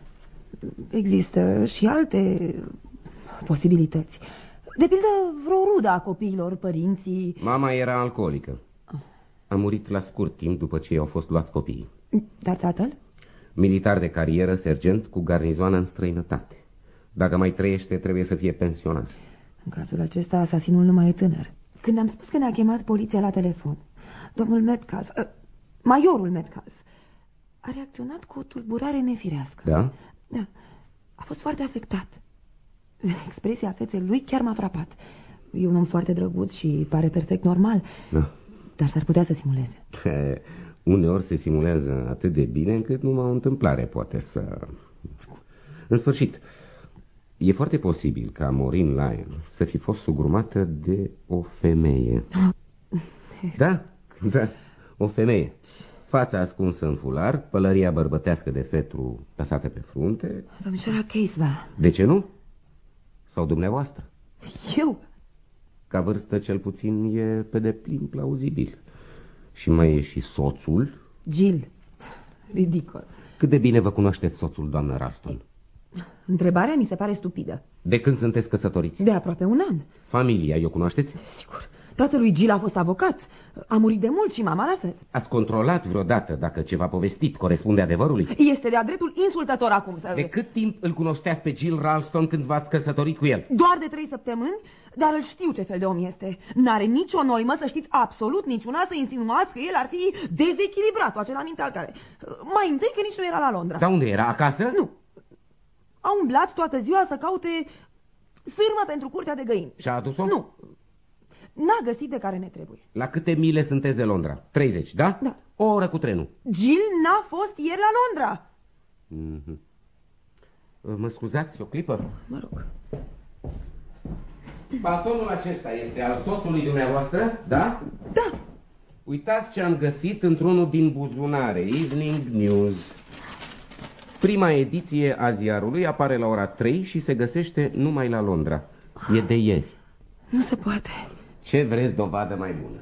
Există și alte posibilități. De pildă, vreo rudă a copiilor, părinții... Mama era alcoolică. A murit la scurt timp după ce i-au fost luați copiii. Dar tatăl? Militar de carieră, sergent, cu garnizoană în străinătate. Dacă mai trăiește, trebuie să fie pensionar. În cazul acesta, asasinul nu mai e tânăr. Când am spus că ne-a chemat poliția la telefon, domnul Metcalf, majorul Metcalf, a reacționat cu o tulburare nefirească. Da? Da. A fost foarte afectat. Expresia feței lui chiar m-a frapat. E un om foarte drăguț și pare perfect normal. Da. Dar s-ar putea să simuleze. Uneori se simulează atât de bine încât numai o întâmplare poate să... În sfârșit, e foarte posibil ca Maureen Lyon să fi fost sugrumată de o femeie. Da, o femeie. Fața ascunsă în fular, pălăria bărbătească de fetru lăsată pe frunte. Domnișoara Caseva. De ce nu? Sau dumneavoastră? Eu? Ca vârstă cel puțin e pe deplin plauzibil. Și mai e și soțul. Jill. Ridicol. Cât de bine vă cunoașteți soțul, doamnă Ralston? Întrebarea mi se pare stupidă. De când sunteți căsătoriți? De aproape un an. Familia, o cunoașteți? Sigur. Tatălui Jill a fost avocat. A murit de mult și mama la fel. Ați controlat vreodată dacă ceva povestit corespunde adevărului? Este de-a dreptul insultător acum să... De cât timp îl cunoșteați pe Jill Ralston când v-ați căsătorit cu el? Doar de 3 săptămâni, dar îl știu ce fel de om este. N-are nicio noimă să știți absolut niciuna să insinuați că el ar fi dezechilibrat, acela mental care... Mai întâi că nici nu era la Londra. Dar unde era? Acasă? Nu. A umblat toată ziua să caute sârmă pentru curtea de găini. Și-a adus-o? Nu. N-a găsit de care ne trebuie. La câte mile sunteți de Londra? 30, da? Da. O oră cu trenul. Jill n-a fost ieri la Londra. Mă scuzați o clipă? Mă rog. Paltonul acesta este al soțului dumneavoastră, da? Da. Uitați ce am găsit într-unul din buzunare. Evening News. Prima ediție a ziarului apare la ora 3 și se găsește numai la Londra. E de ieri. Nu se poate. Ce vreți dovadă mai bună?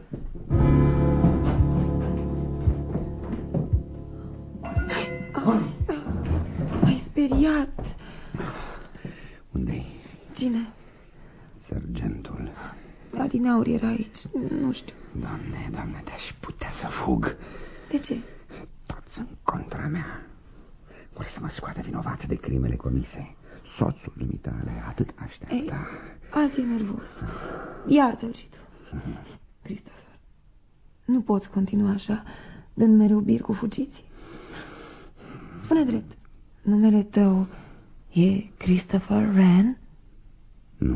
M-ai speriat. Unde-i? Cine? Sergentul. Adineauri era aici. Nu știu. Doamne, te-aș putea să fug. De ce? Toți în contra mea. Vor să mă scoată vinovată de crimele comise. Soțul dumitale atât aștepta. Azi e nervos. Iartă-l și tu. Christopher, nu poți continua așa, dând mereu bir cu fugiții. Spune drept, numele tău e Christopher Wren? Nu.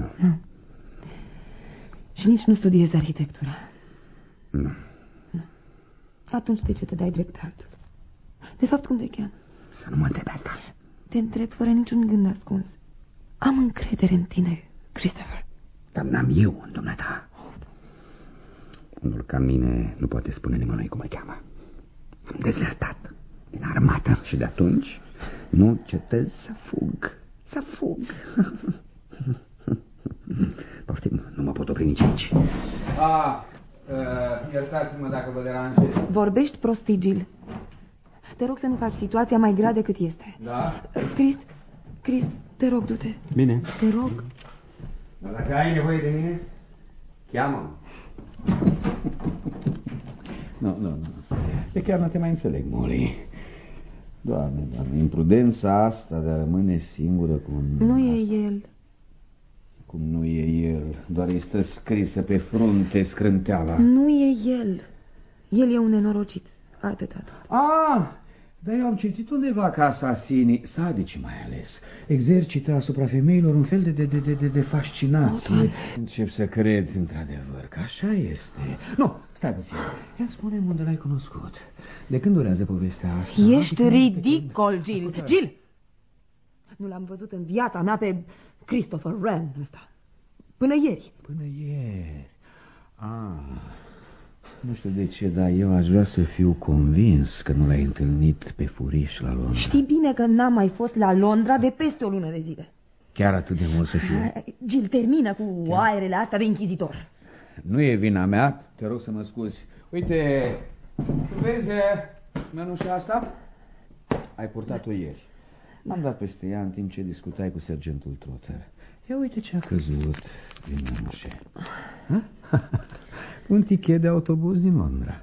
Și nici nu studiezi arhitectura? Nu. Atunci de ce te dai drept altul? De fapt, cum te cheamă? Să nu mă întrebi asta. Te întreb fără niciun gând ascuns. Am încredere în tine, Christopher. Dar n-am eu în dumneata. Unul ca mine nu poate spune nimănui cum îl cheamă. Am dezertat din armată și de atunci nu cetez să fug. să fug. Poftim, nu mă pot opri nici aici. Iertați-mă dacă vă deranjez. Vorbești prostii, Jill. Te rog să nu faci situația mai grea decât este. Da? Chris, te rog, du-te. Bine. Te rog. Dar dacă ai nevoie de mine, cheamă-mă. Nu. Eu chiar nu te mai înțeleg, Molly. Doamne, imprudența asta de a rămâne singură cu un... Nu e el. Cum nu e el? Doar îi stă scrisă pe frunte scrânteala. Nu e el. El e un nenorocit. Atâta tot. Dar eu am citit undeva că asasinii, sadici mai ales, exercită asupra femeilor un fel de fascinație. Încep să cred, într-adevăr, că așa este. Nu, stai puțin. Ia spune-mi unde l-ai cunoscut. De când durează povestea asta? Ești ridicol, Jill. Jill! Nu l-am văzut în viața mea pe Christopher Wren ăsta. Până ieri. Nu știu de ce, dar eu aș vrea să fiu convins că nu l-ai întâlnit pe furiș la Londra. Știi bine că n-am mai fost la Londra de peste o lună de zile. Chiar atât de mult să fie? Jill, termină cu aerele astea de inchizitor. Nu e vina mea, te rog să mă scuzi. Uite, vezi mănușa asta? Ai purtat-o ieri. Am dat peste ea în timp ce discutai cu sergentul Trotter. Ia uite ce a căzut din mănușe. Un tichet de autobuz din Londra.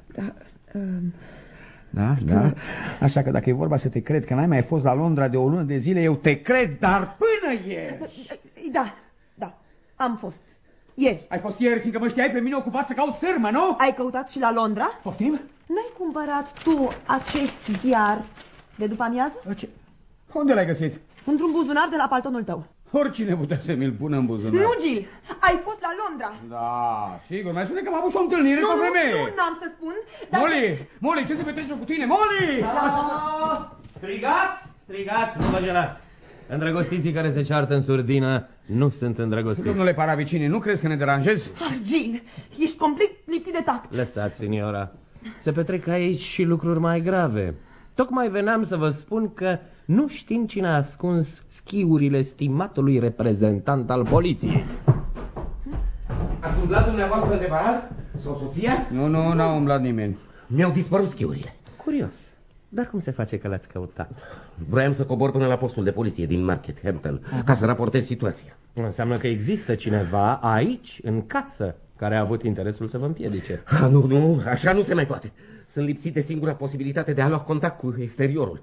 Da? Așa că dacă e vorba să te cred că n-ai mai fost la Londra de o lună de zile, eu te cred, dar până ieri. Da, am fost. Ieri. Ai fost ieri, fiindcă mă știai pe mine ocupat să caut sârmă, nu? Ai căutat și la Londra? Poftim? N-ai cumpărat tu acest ziar de după amiază? Unde l-ai găsit? Într-un buzunar de la paltonul tău. Oricine putea să mi-l pună în buzunar. Nu, Jill, ai fost la Londra. Da, sigur, mai spune că am avut și o întâlnire cu o femeie. Nu, n-am să spun. Molly, ce se petrece cu tine? Molly! Strigați, nu vă genați. Îndrăgostiții care se ceartă în surdină nu sunt îndrăgostiți. Domnule Paravicini, nu crezi că ne deranjezi? Jill, ești complet lipsit de tact. Lăsați, signora. Se petrec aici și lucruri mai grave. Tocmai veneam să vă spun că nu știm cine a ascuns schiurile stimatului reprezentant al poliției. Ați umblat dumneavoastră de baraz? Sau soția? Nu, n-a umblat nimeni. Mi-au dispărut schiurile. Curios. Dar cum se face că l-ați căutat? Vroiam să cobor până la postul de poliție din Market Hampton, ca să raportez situația. Înseamnă că există cineva aici, în casă, care a avut interesul să vă împiedice. Nu, așa nu se mai poate. Sunt lipsit de singura posibilitate de a lua contact cu exteriorul.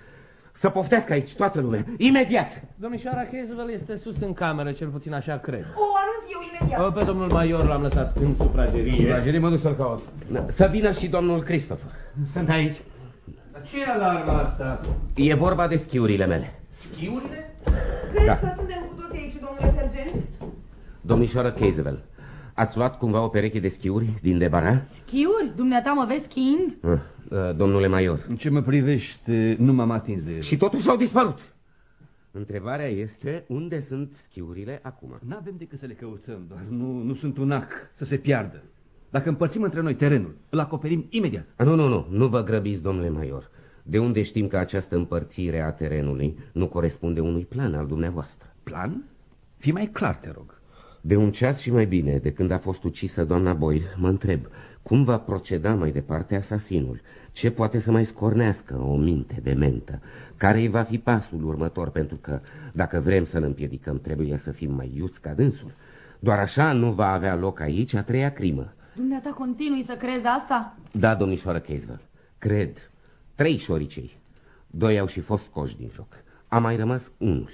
Să poftească aici toată lumea, imediat! Domnișoara Caswell este sus în cameră, cel puțin așa cred. O anunț eu imediat. Pe domnul Major l-am lăsat în sufragerie. Sufragerie, mă duc să-l caut. Să vină și domnul Christopher. Sunt aici. Dar ce e alarma asta? E vorba de schiurile mele. Schiurile? Cred că suntem cu toții aici, domnule sergent. Domnișoară Caswell, ați luat cumva o pereche de schiuri din debara? Schiuri? Dumneata mă vezi schiind? Domnule Major. În ce mă privește, nu m-am atins de ele. Și totuși au dispărut. Întrebarea este, unde sunt schiurile acum? N-avem decât să le căutăm, doar nu sunt un ac să se piardă. Dacă împărțim între noi terenul, îl acoperim imediat. Nu vă grăbiți, domnule Major. De unde știm că această împărțire a terenului nu corespunde unui plan al dumneavoastră? Plan? Fii mai clar, te rog. De un ceas și mai bine, de când a fost ucisă doamna Boyle, mă întreb, cum va proceda mai departe asasinul? Ce poate să mai scornească o minte dementă? Care îi va fi pasul următor? Pentru că, dacă vrem să-l împiedicăm, trebuie să fim mai iuți ca dânsul. Doar așa nu va avea loc aici a treia crimă. Dumneata continui să crezi asta? Da, domnișoară Caswell, cred. 3 șoricei. 2 au și fost scoși din joc. A mai rămas unul.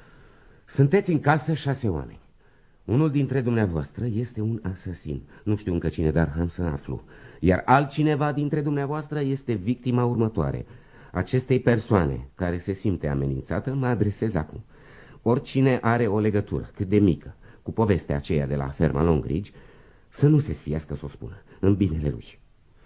Sunteți în casă 6 oameni. Unul dintre dumneavoastră este un asasin. Nu știu încă cine, dar am să aflu. Iar altcineva dintre dumneavoastră este victima următoare. Acestei persoane care se simte amenințată, mă adresez acum. Oricine are o legătură, cât de mică, cu povestea aceea de la ferma Longridge, să nu se sfiască să o spună, în binele lui.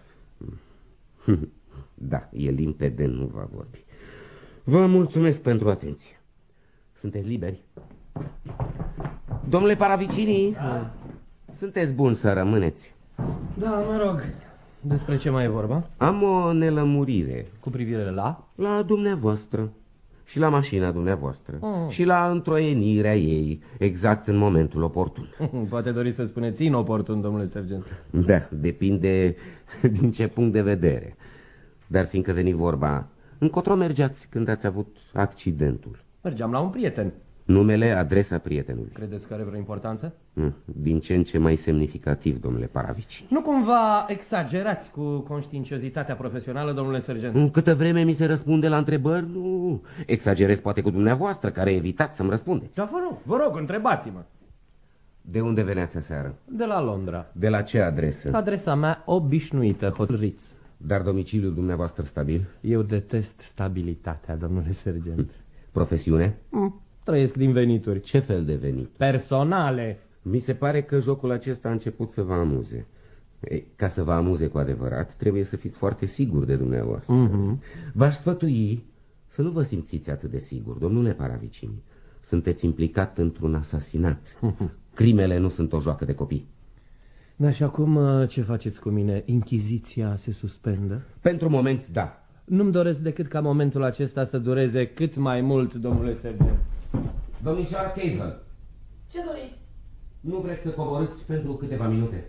Da, e limpede, nu va vorbi. Vă mulțumesc pentru atenție. Sunteți liberi? Domnule Paravicini, sunteți buni să rămâneți. Da, mă rog. Despre ce mai e vorba? Am o nelămurire. Cu privire la? La dumneavoastră. și la mașina dumneavoastră și la întroienirea ei, exact în momentul oportun. Poate doriți să spuneți inoportun, domnule sergent. Da, depinde din ce punct de vedere. Dar fiindcă veni vorba, încotro mergeați când ați avut accidentul? Mergeam la un prieten. Numele, adresa prietenului. Credeți că are vreo importanță? Din ce în ce mai semnificativ, domnule Paravici. Nu cumva exagerați cu conștiinciozitatea profesională, domnule sergent? Câtă vreme mi se răspunde la întrebări, nu. Exagerez poate cu dumneavoastră, care evitați să-mi răspundeți. Da, vă rog, întrebați-mă. De unde veneați aseară? De la Londra. De la ce adresă? Adresa mea obișnuită, Hotel Ritz. Dar domiciliul dumneavoastră stabil? Eu detest stabilitatea, domnule sergent. Profesiune? Trăiesc din venituri. Ce fel de venit? Personale. Mi se pare că jocul acesta a început să vă amuze. Ca să vă amuze cu adevărat, trebuie să fiți foarte siguri de dumneavoastră. V-aș sfătui să nu vă simțiți atât de sigur, domnule Paravicini. Sunteți implicat într-un asasinat. Crimele nu sunt o joacă de copii. Da, și acum ce faceți cu mine? Inchiziția se suspendă? Pentru moment, da. Nu-mi doresc decât ca momentul acesta să dureze cât mai mult, domnule sergent. Domnișoara Keisel. Ce doriți? Nu vreți să coborâți pentru câteva minute?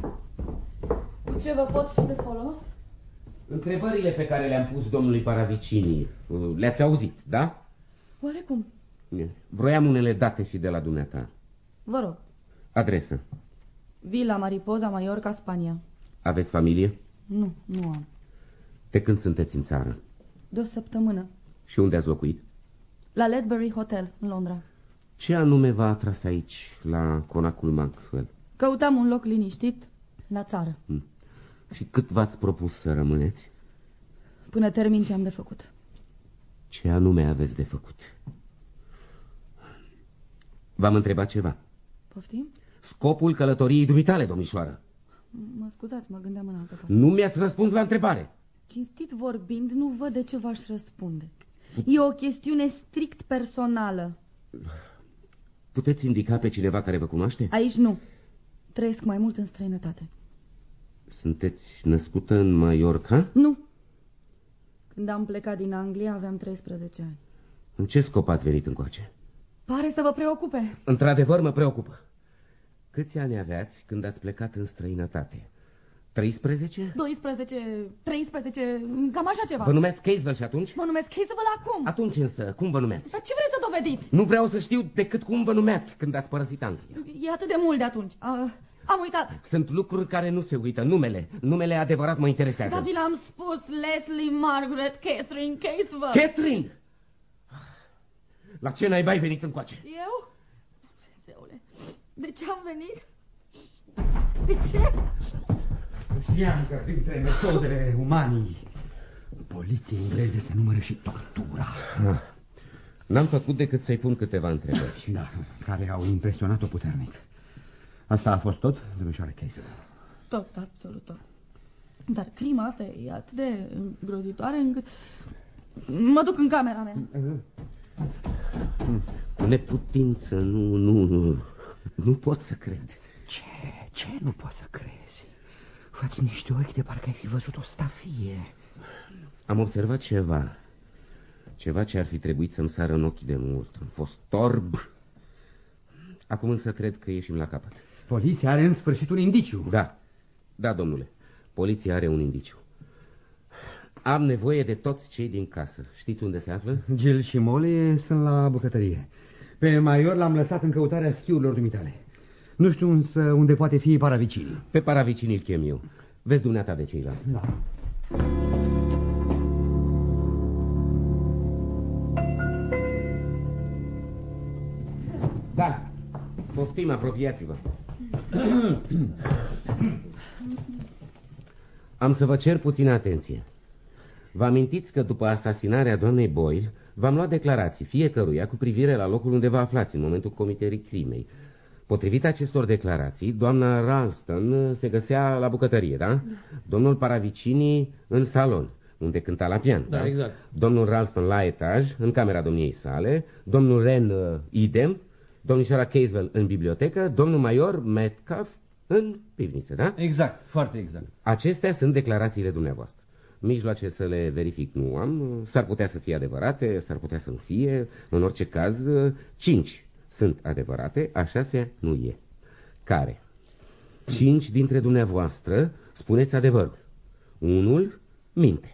Cu ce vă pot fi de folos? Întrebările pe care le-am pus domnului Paravicini, le-ați auzit, da? Oarecum. Vroiam unele date și de la dumneata. Vă rog. Adresă. Villa Mariposa, Mallorca, Spania. Aveți familie? Nu am. De când sunteți în țară? De o săptămână. Și unde ați locuit? La Ledbury Hotel, în Londra. Ce anume v-a atras aici, la conacul Maxwell? Căutam un loc liniștit, la țară. Și cât v-ați propus să rămâneți? Până termin ce am de făcut. Ce anume aveți de făcut? V-am întrebat ceva. Poftim? Scopul călătoriei dumitale, domnișoară. Mă scuzați, mă gândeam în altă parte. Nu mi-ați răspuns la întrebare. Cinstit vorbind, nu văd de ce v-aș răspunde. E o chestiune strict personală. Puteți indica pe cineva care vă cunoaște? Aici nu. Trăiesc mai mult în străinătate. Sunteți născută în Mallorca? Nu. Când am plecat din Anglia aveam 13 ani. În ce scop ați venit încoace? Pare să vă preocupe. Într-adevăr mă preocupă. Câți ani aveați când ați plecat în străinătate? 13? 12, 13, cam așa ceva. Vă numeați Keisel și atunci? Mă numesc Keisel acum. Atunci însă, cum vă numeați? Dar ce vreți să dovediți? Nu vreau să știu decât cum vă numeați când ați părăsit Anglia. E atât de mult de atunci. Am uitat. Sunt lucruri care nu se uită. Numele adevărat mă interesează. Da, vi l-am spus. Leslie Margaret Catherine Keisel. Catherine! La ce naiba ai venit încoace? Eu? Dumnezeule, de ce am venit? De ce? Știam că printre metodele umanii poliției engleze se numără și tortura. N-am făcut decât să-i pun câteva întrebări. Da, care au impresionat-o puternic. Asta a fost tot, domnișoară Keisel? Tot, absolut tot. Dar crima asta e atât de îngrozitoare încât mă duc în camera mea. Cu neputință, nu pot să cred. Ce nu poți să crezi? Faci niște ochi de parcă ai fi văzut o stafie. Am observat ceva ce ar fi trebuit să-mi sară în ochi de mult. Am fost torb. Acum însă cred că ieșim la capăt. Poliția are în sfârșit un indiciu. Da, domnule. Poliția are un indiciu. Am nevoie de toți cei din casă. Știți unde se află? Gil și Molly sunt la bucătărie. Pe Major l-am lăsat în căutarea schiurilor dumitale. Nu știu însă unde poate fi Paravicini. Pe Paravicini îl chem eu. Vezi dumneata de ceilalți. Da. Poftim, apropiați-vă. Am să vă cer puțină atenție. Vă amintiți că după asasinarea doamnei Boyle v-am luat declarații fiecăruia cu privire la locul unde vă aflați în momentul comiterii crimei. Potrivit acestor declarații, doamna Ralston se găsea la bucătărie, da? Domnul Paravicini în salon, unde cânta la pian. Da, exact. Domnul Ralston la etaj, în camera domniei sale, domnul Wren idem, domnișoara Keisel în bibliotecă, domnul Major Metcalf în pivniță, da? Exact, foarte exact. Acestea sunt declarațiile dumneavoastră. Mijloace să le verific nu am. S-ar putea să fie adevărate, s-ar putea să nu fie. În orice caz, 5 sunt adevărate, a 6-a nu e. Care? 5 dintre dumneavoastră spuneți adevărul. Unul minte.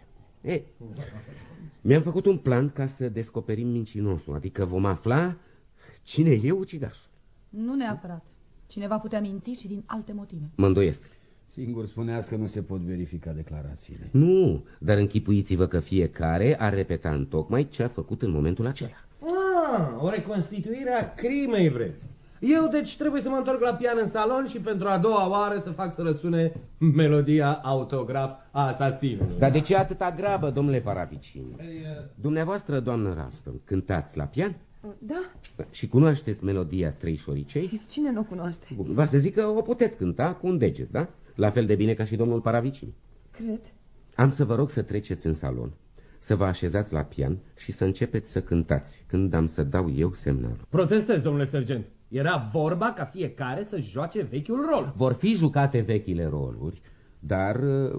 Mi-am făcut un plan ca să descoperim mincinosul, adică vom afla cine e ucigașul. Nu neapărat. Cineva putea minți și din alte motive. Mă îndoiesc. Singur spuneați că nu se pot verifica declarațiile. Nu, dar închipuiți-vă că fiecare ar repeta întocmai ce a făcut în momentul acela. O reconstituire a crimei vreți. Eu deci trebuie să mă întorc la pian în salon și pentru a doua oară să fac să răsune melodia autograf a asasinului. Dar de ce atâta grabă, domnule Paravicini? Dumneavoastră, doamnă Ralston, cântați la pian? Da. Și cunoașteți melodia Trei șoricei? Cine nu o cunoaște? Bun, va să zic că o puteți cânta cu un deget, da? La fel de bine ca și domnul Paravicini. Cred. Am să vă rog să treceți în salon, să vă așezați la pian și să începeți să cântați când am să dau eu semnalul. Protestez, domnule sergent. Era vorba ca fiecare să joace vechiul rol. Vor fi jucate vechile roluri, dar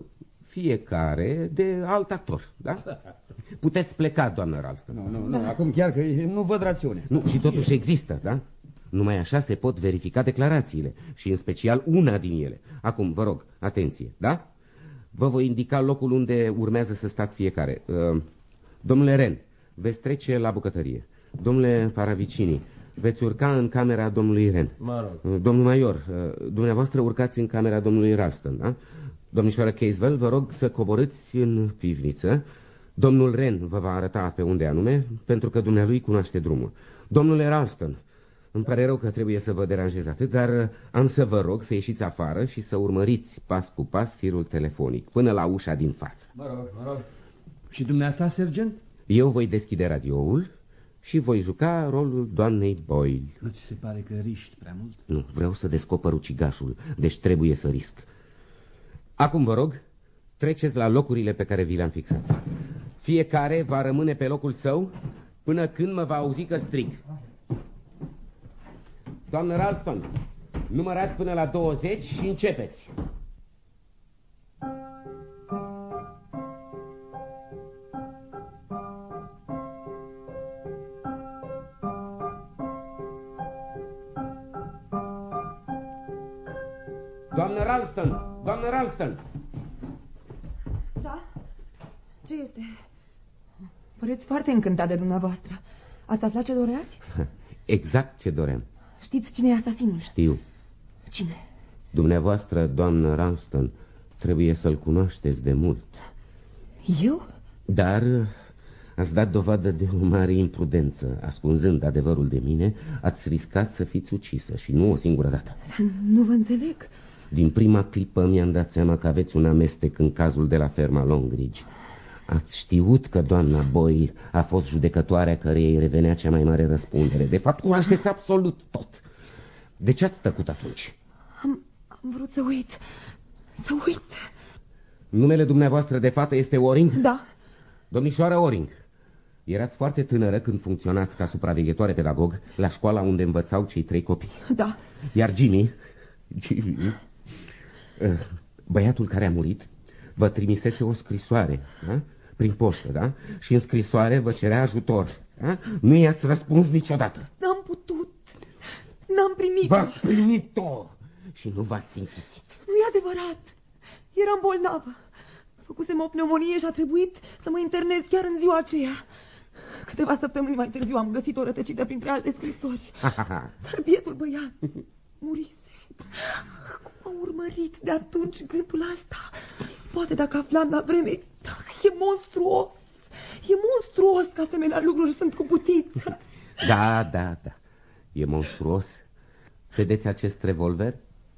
fiecare de alt actor, da? Puteți pleca, doamnă Ralston. Nu, acum chiar că nu văd rațiune. Nu, și totuși există, da? Numai așa se pot verifica declarațiile și în special una din ele. Acum, vă rog, atenție, da? Vă voi indica locul unde urmează să stați fiecare. Domnule Ren, veți trece la bucătărie. Domnule Paravicini, veți urca în camera domnului Ren. Mă rog. Domnul Major, dumneavoastră urcați în camera domnului Ralston, da? Domnișoară Casewell, vă rog să coborâți în pivniță. Domnul Ren vă va arăta pe unde anume, pentru că dumnealui cunoaște drumul. Domnule Ralston, îmi pare rău că trebuie să vă deranjez atât, dar am să vă rog să ieșiți afară și să urmăriți pas cu pas firul telefonic până la ușa din față. Mă rog. Și dumneata, sergent? Eu voi deschide radioul și voi juca rolul doamnei Boyle. Nu ți se pare că riști prea mult? Nu, vreau să descoper ucigașul, deci trebuie să risc. Acum vă rog, treceți la locurile pe care vi le-am fixat. Fiecare va rămâne pe locul său până când mă va auzi că strig. Doamnă Ralston, numărați până la 20 și începeți. Doamnă Ralston, doamnă Ralston. Da? Ce este? Păreți foarte încântat de dumneavoastră. Ați aflat ce doreați? Exact ce doream. Știți cine e asasinul? Știu. Cine? Dumneavoastră, doamnă Ralston, trebuie să-l cunoașteți de mult. Eu? Dar ați dat dovadă de o mare imprudență. Ascunzând adevărul de mine, ați riscat să fiți ucisă și nu o singură dată. Nu vă înțeleg. Din prima clipă mi-am dat seama că aveți un amestec în cazul de la ferma Longridge. Ați știut că doamna Boyle a fost judecătoarea căreia îi revenea cea mai mare răspundere. De fapt, cunoașteți absolut tot. De ce ați tăcut atunci? Am vrut să uit. Să uit. Numele dumneavoastră de fată este Waring? Da. Domnișoară Waring, erați foarte tânără când funcționați ca supraveghetoare pedagog la școala unde învățau cei 3 copii. Da. Iar Jimmy, băiatul care a murit, vă trimisese o scrisoare, da? Prin poștă, da? Și în scrisoare vă cerea ajutor, da? Nu i-ați răspuns niciodată. N-am putut. N-am primit. V-ați primit-o și nu v-ați închisit. Nu e adevărat. Eram bolnavă. Făcusem o pneumonie și a trebuit să mă internez chiar în ziua aceea. Câteva săptămâni mai târziu am găsit-o rătăcită printre alte scrisori. Dar bietul băiat murise. Cum a urmărit de atunci gândul asta? Poate dacă aflam la vreme. E monstruos. E monstruos că asemenea lucruri sunt cu putință. Da. E monstruos. Vedeți acest revolver?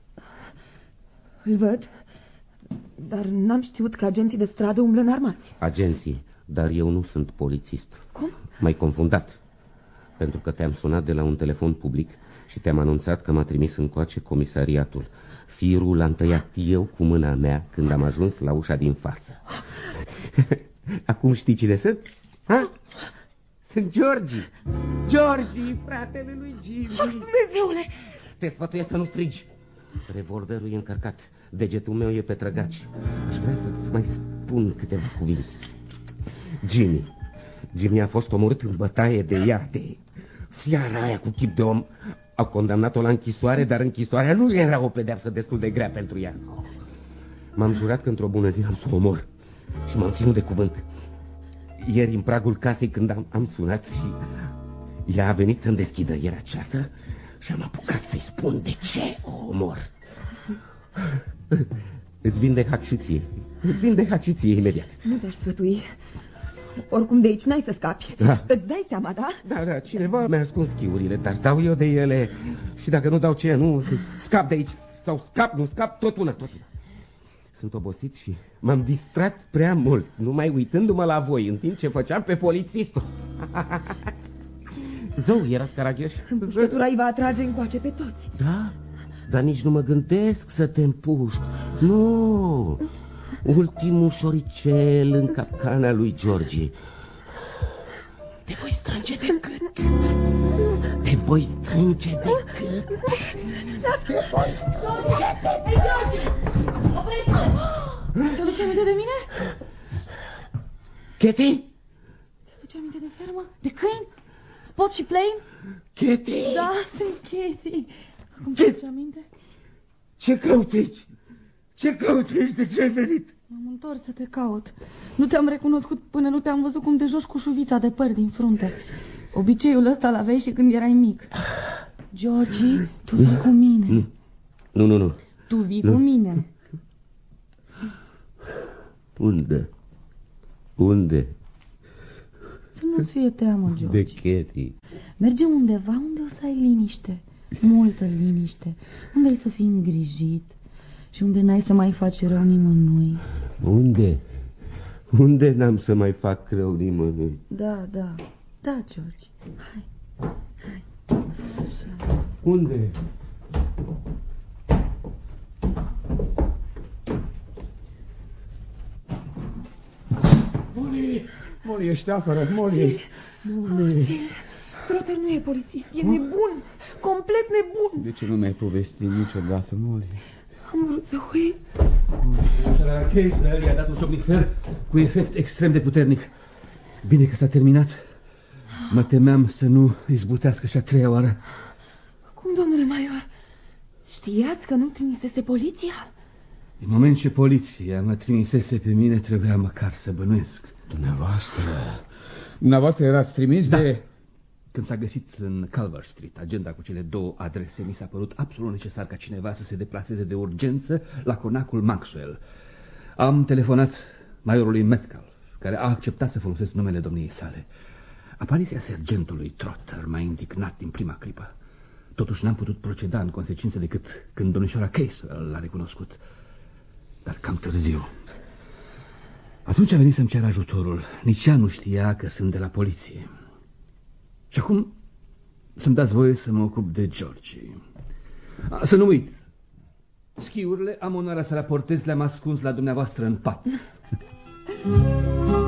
Îl văd. Dar n-am știut că agenții de stradă umblă înarmați. Agenții, dar eu nu sunt polițist. Cum? M-ai confundat. Pentru că te-am sunat de la un telefon public și te-am anunțat că m-a trimis încoace comisariatul. Firul l-am tăiat eu cu mâna mea când am ajuns la ușa din față. Acum știi cine sunt? Ha? Sunt Georgie, fratele lui Jimmy. Dumnezeule! Te sfătuiesc să nu strigi. Revolverul e încărcat. Degetul meu e pe trăgaci. Aș vrea să-ți mai spun câteva cuvinte. Jimmy a fost omorât în bătaie de iate. Fiara aia cu chip de om au condamnat-o la închisoare, dar închisoarea nu era o pedeapsă destul de grea pentru ea. M-am jurat că într-o bună zi am să o omor și m-am ținut de cuvânt. Ieri, în pragul casei, când am sunat și ea a venit să-mi deschidă, era ceață și am apucat să-i spun de ce o omor. Îți vindec și ție imediat. Nu te-aș sfătui. Oricum de aici n-ai să scapi. Da. Îți dai seama, da? Da, cineva mi-a ascuns schiurile, dar dau eu de ele. Și dacă nu dau ce, nu scap de aici. Sau nu scap, tot una. Sunt obosit și m-am distrat prea mult, numai uitându-mă la voi, în timp ce făceam pe polițistul. Zău, erați caragioși? Împușcătura îi va atrage încoace pe toți. Da? Dar nici nu mă gândesc să te împușc. Nu! Ultimul șoricel în capcana lui George. Te voi strânge de gât. Te voi strânge de gât. Hei, George! Oprește-te! Ți-aduce aminte de mine? Katie? Ți-aduce aminte de fermă? De câini? Spot și Plain? Katie? Da, sunt Katie. Acum ți-aduce aminte? Ce cauți aici? Ce cauți aici? De ce ai venit? M-am întors să te caut. Nu te-am recunoscut până nu te-am văzut cum te joci cu șuvița de păr din frunte. Obiceiul ăsta l-aveai și când erai mic. Georgie, tu vii cu mine. Nu. Tu vii cu mine. Unde? Să nu-ți fie teamă, Georgie. De Katie. Mergem undeva unde o să ai liniște. Multă liniște. Unde ai să fii îngrijit și unde n-ai să mai faci rău nimănui. Unde n-am să mai fac rău nimănui? Da, George. Hai. Așa. Unde? Molly, ești afară, Molly. Trotter nu e polițist, e nebun, complet nebun. De ce nu mi-ai povestit niciodată, Molly? Am vrut să uit. Case i-a dat un somnifer cu efect extrem de puternic. Bine că s-a terminat. Mă temeam să nu izbutească și a treia oară. Cum, domnule Maior? Știați că nu trimisese poliția? Din moment ce poliția mă trimisese pe mine, trebuia măcar să bănuiesc. Dumneavoastră erați trimis de... Când s-a găsit în Culver Street agenda cu cele 2 adrese, mi s-a părut absolut necesar ca cineva să se deplaseze de urgență la conacul Maxwell. Am telefonat majorului Metcalf, care a acceptat să folosesc numele domniei sale. Apariția sergentului Trotter m-a indignat din prima clipă. Totuși n-am putut proceda în consecință decât când domnișoara Case l-a recunoscut. Dar cam târziu. Atunci a venit să-mi ceară ajutorul. Nici ea nu știa că sunt de la poliție. Și acum să-mi dați voie să mă ocup de George. Să nu uit, schiurile am onoarea să raportez, le-am ascuns la dumneavoastră în pat.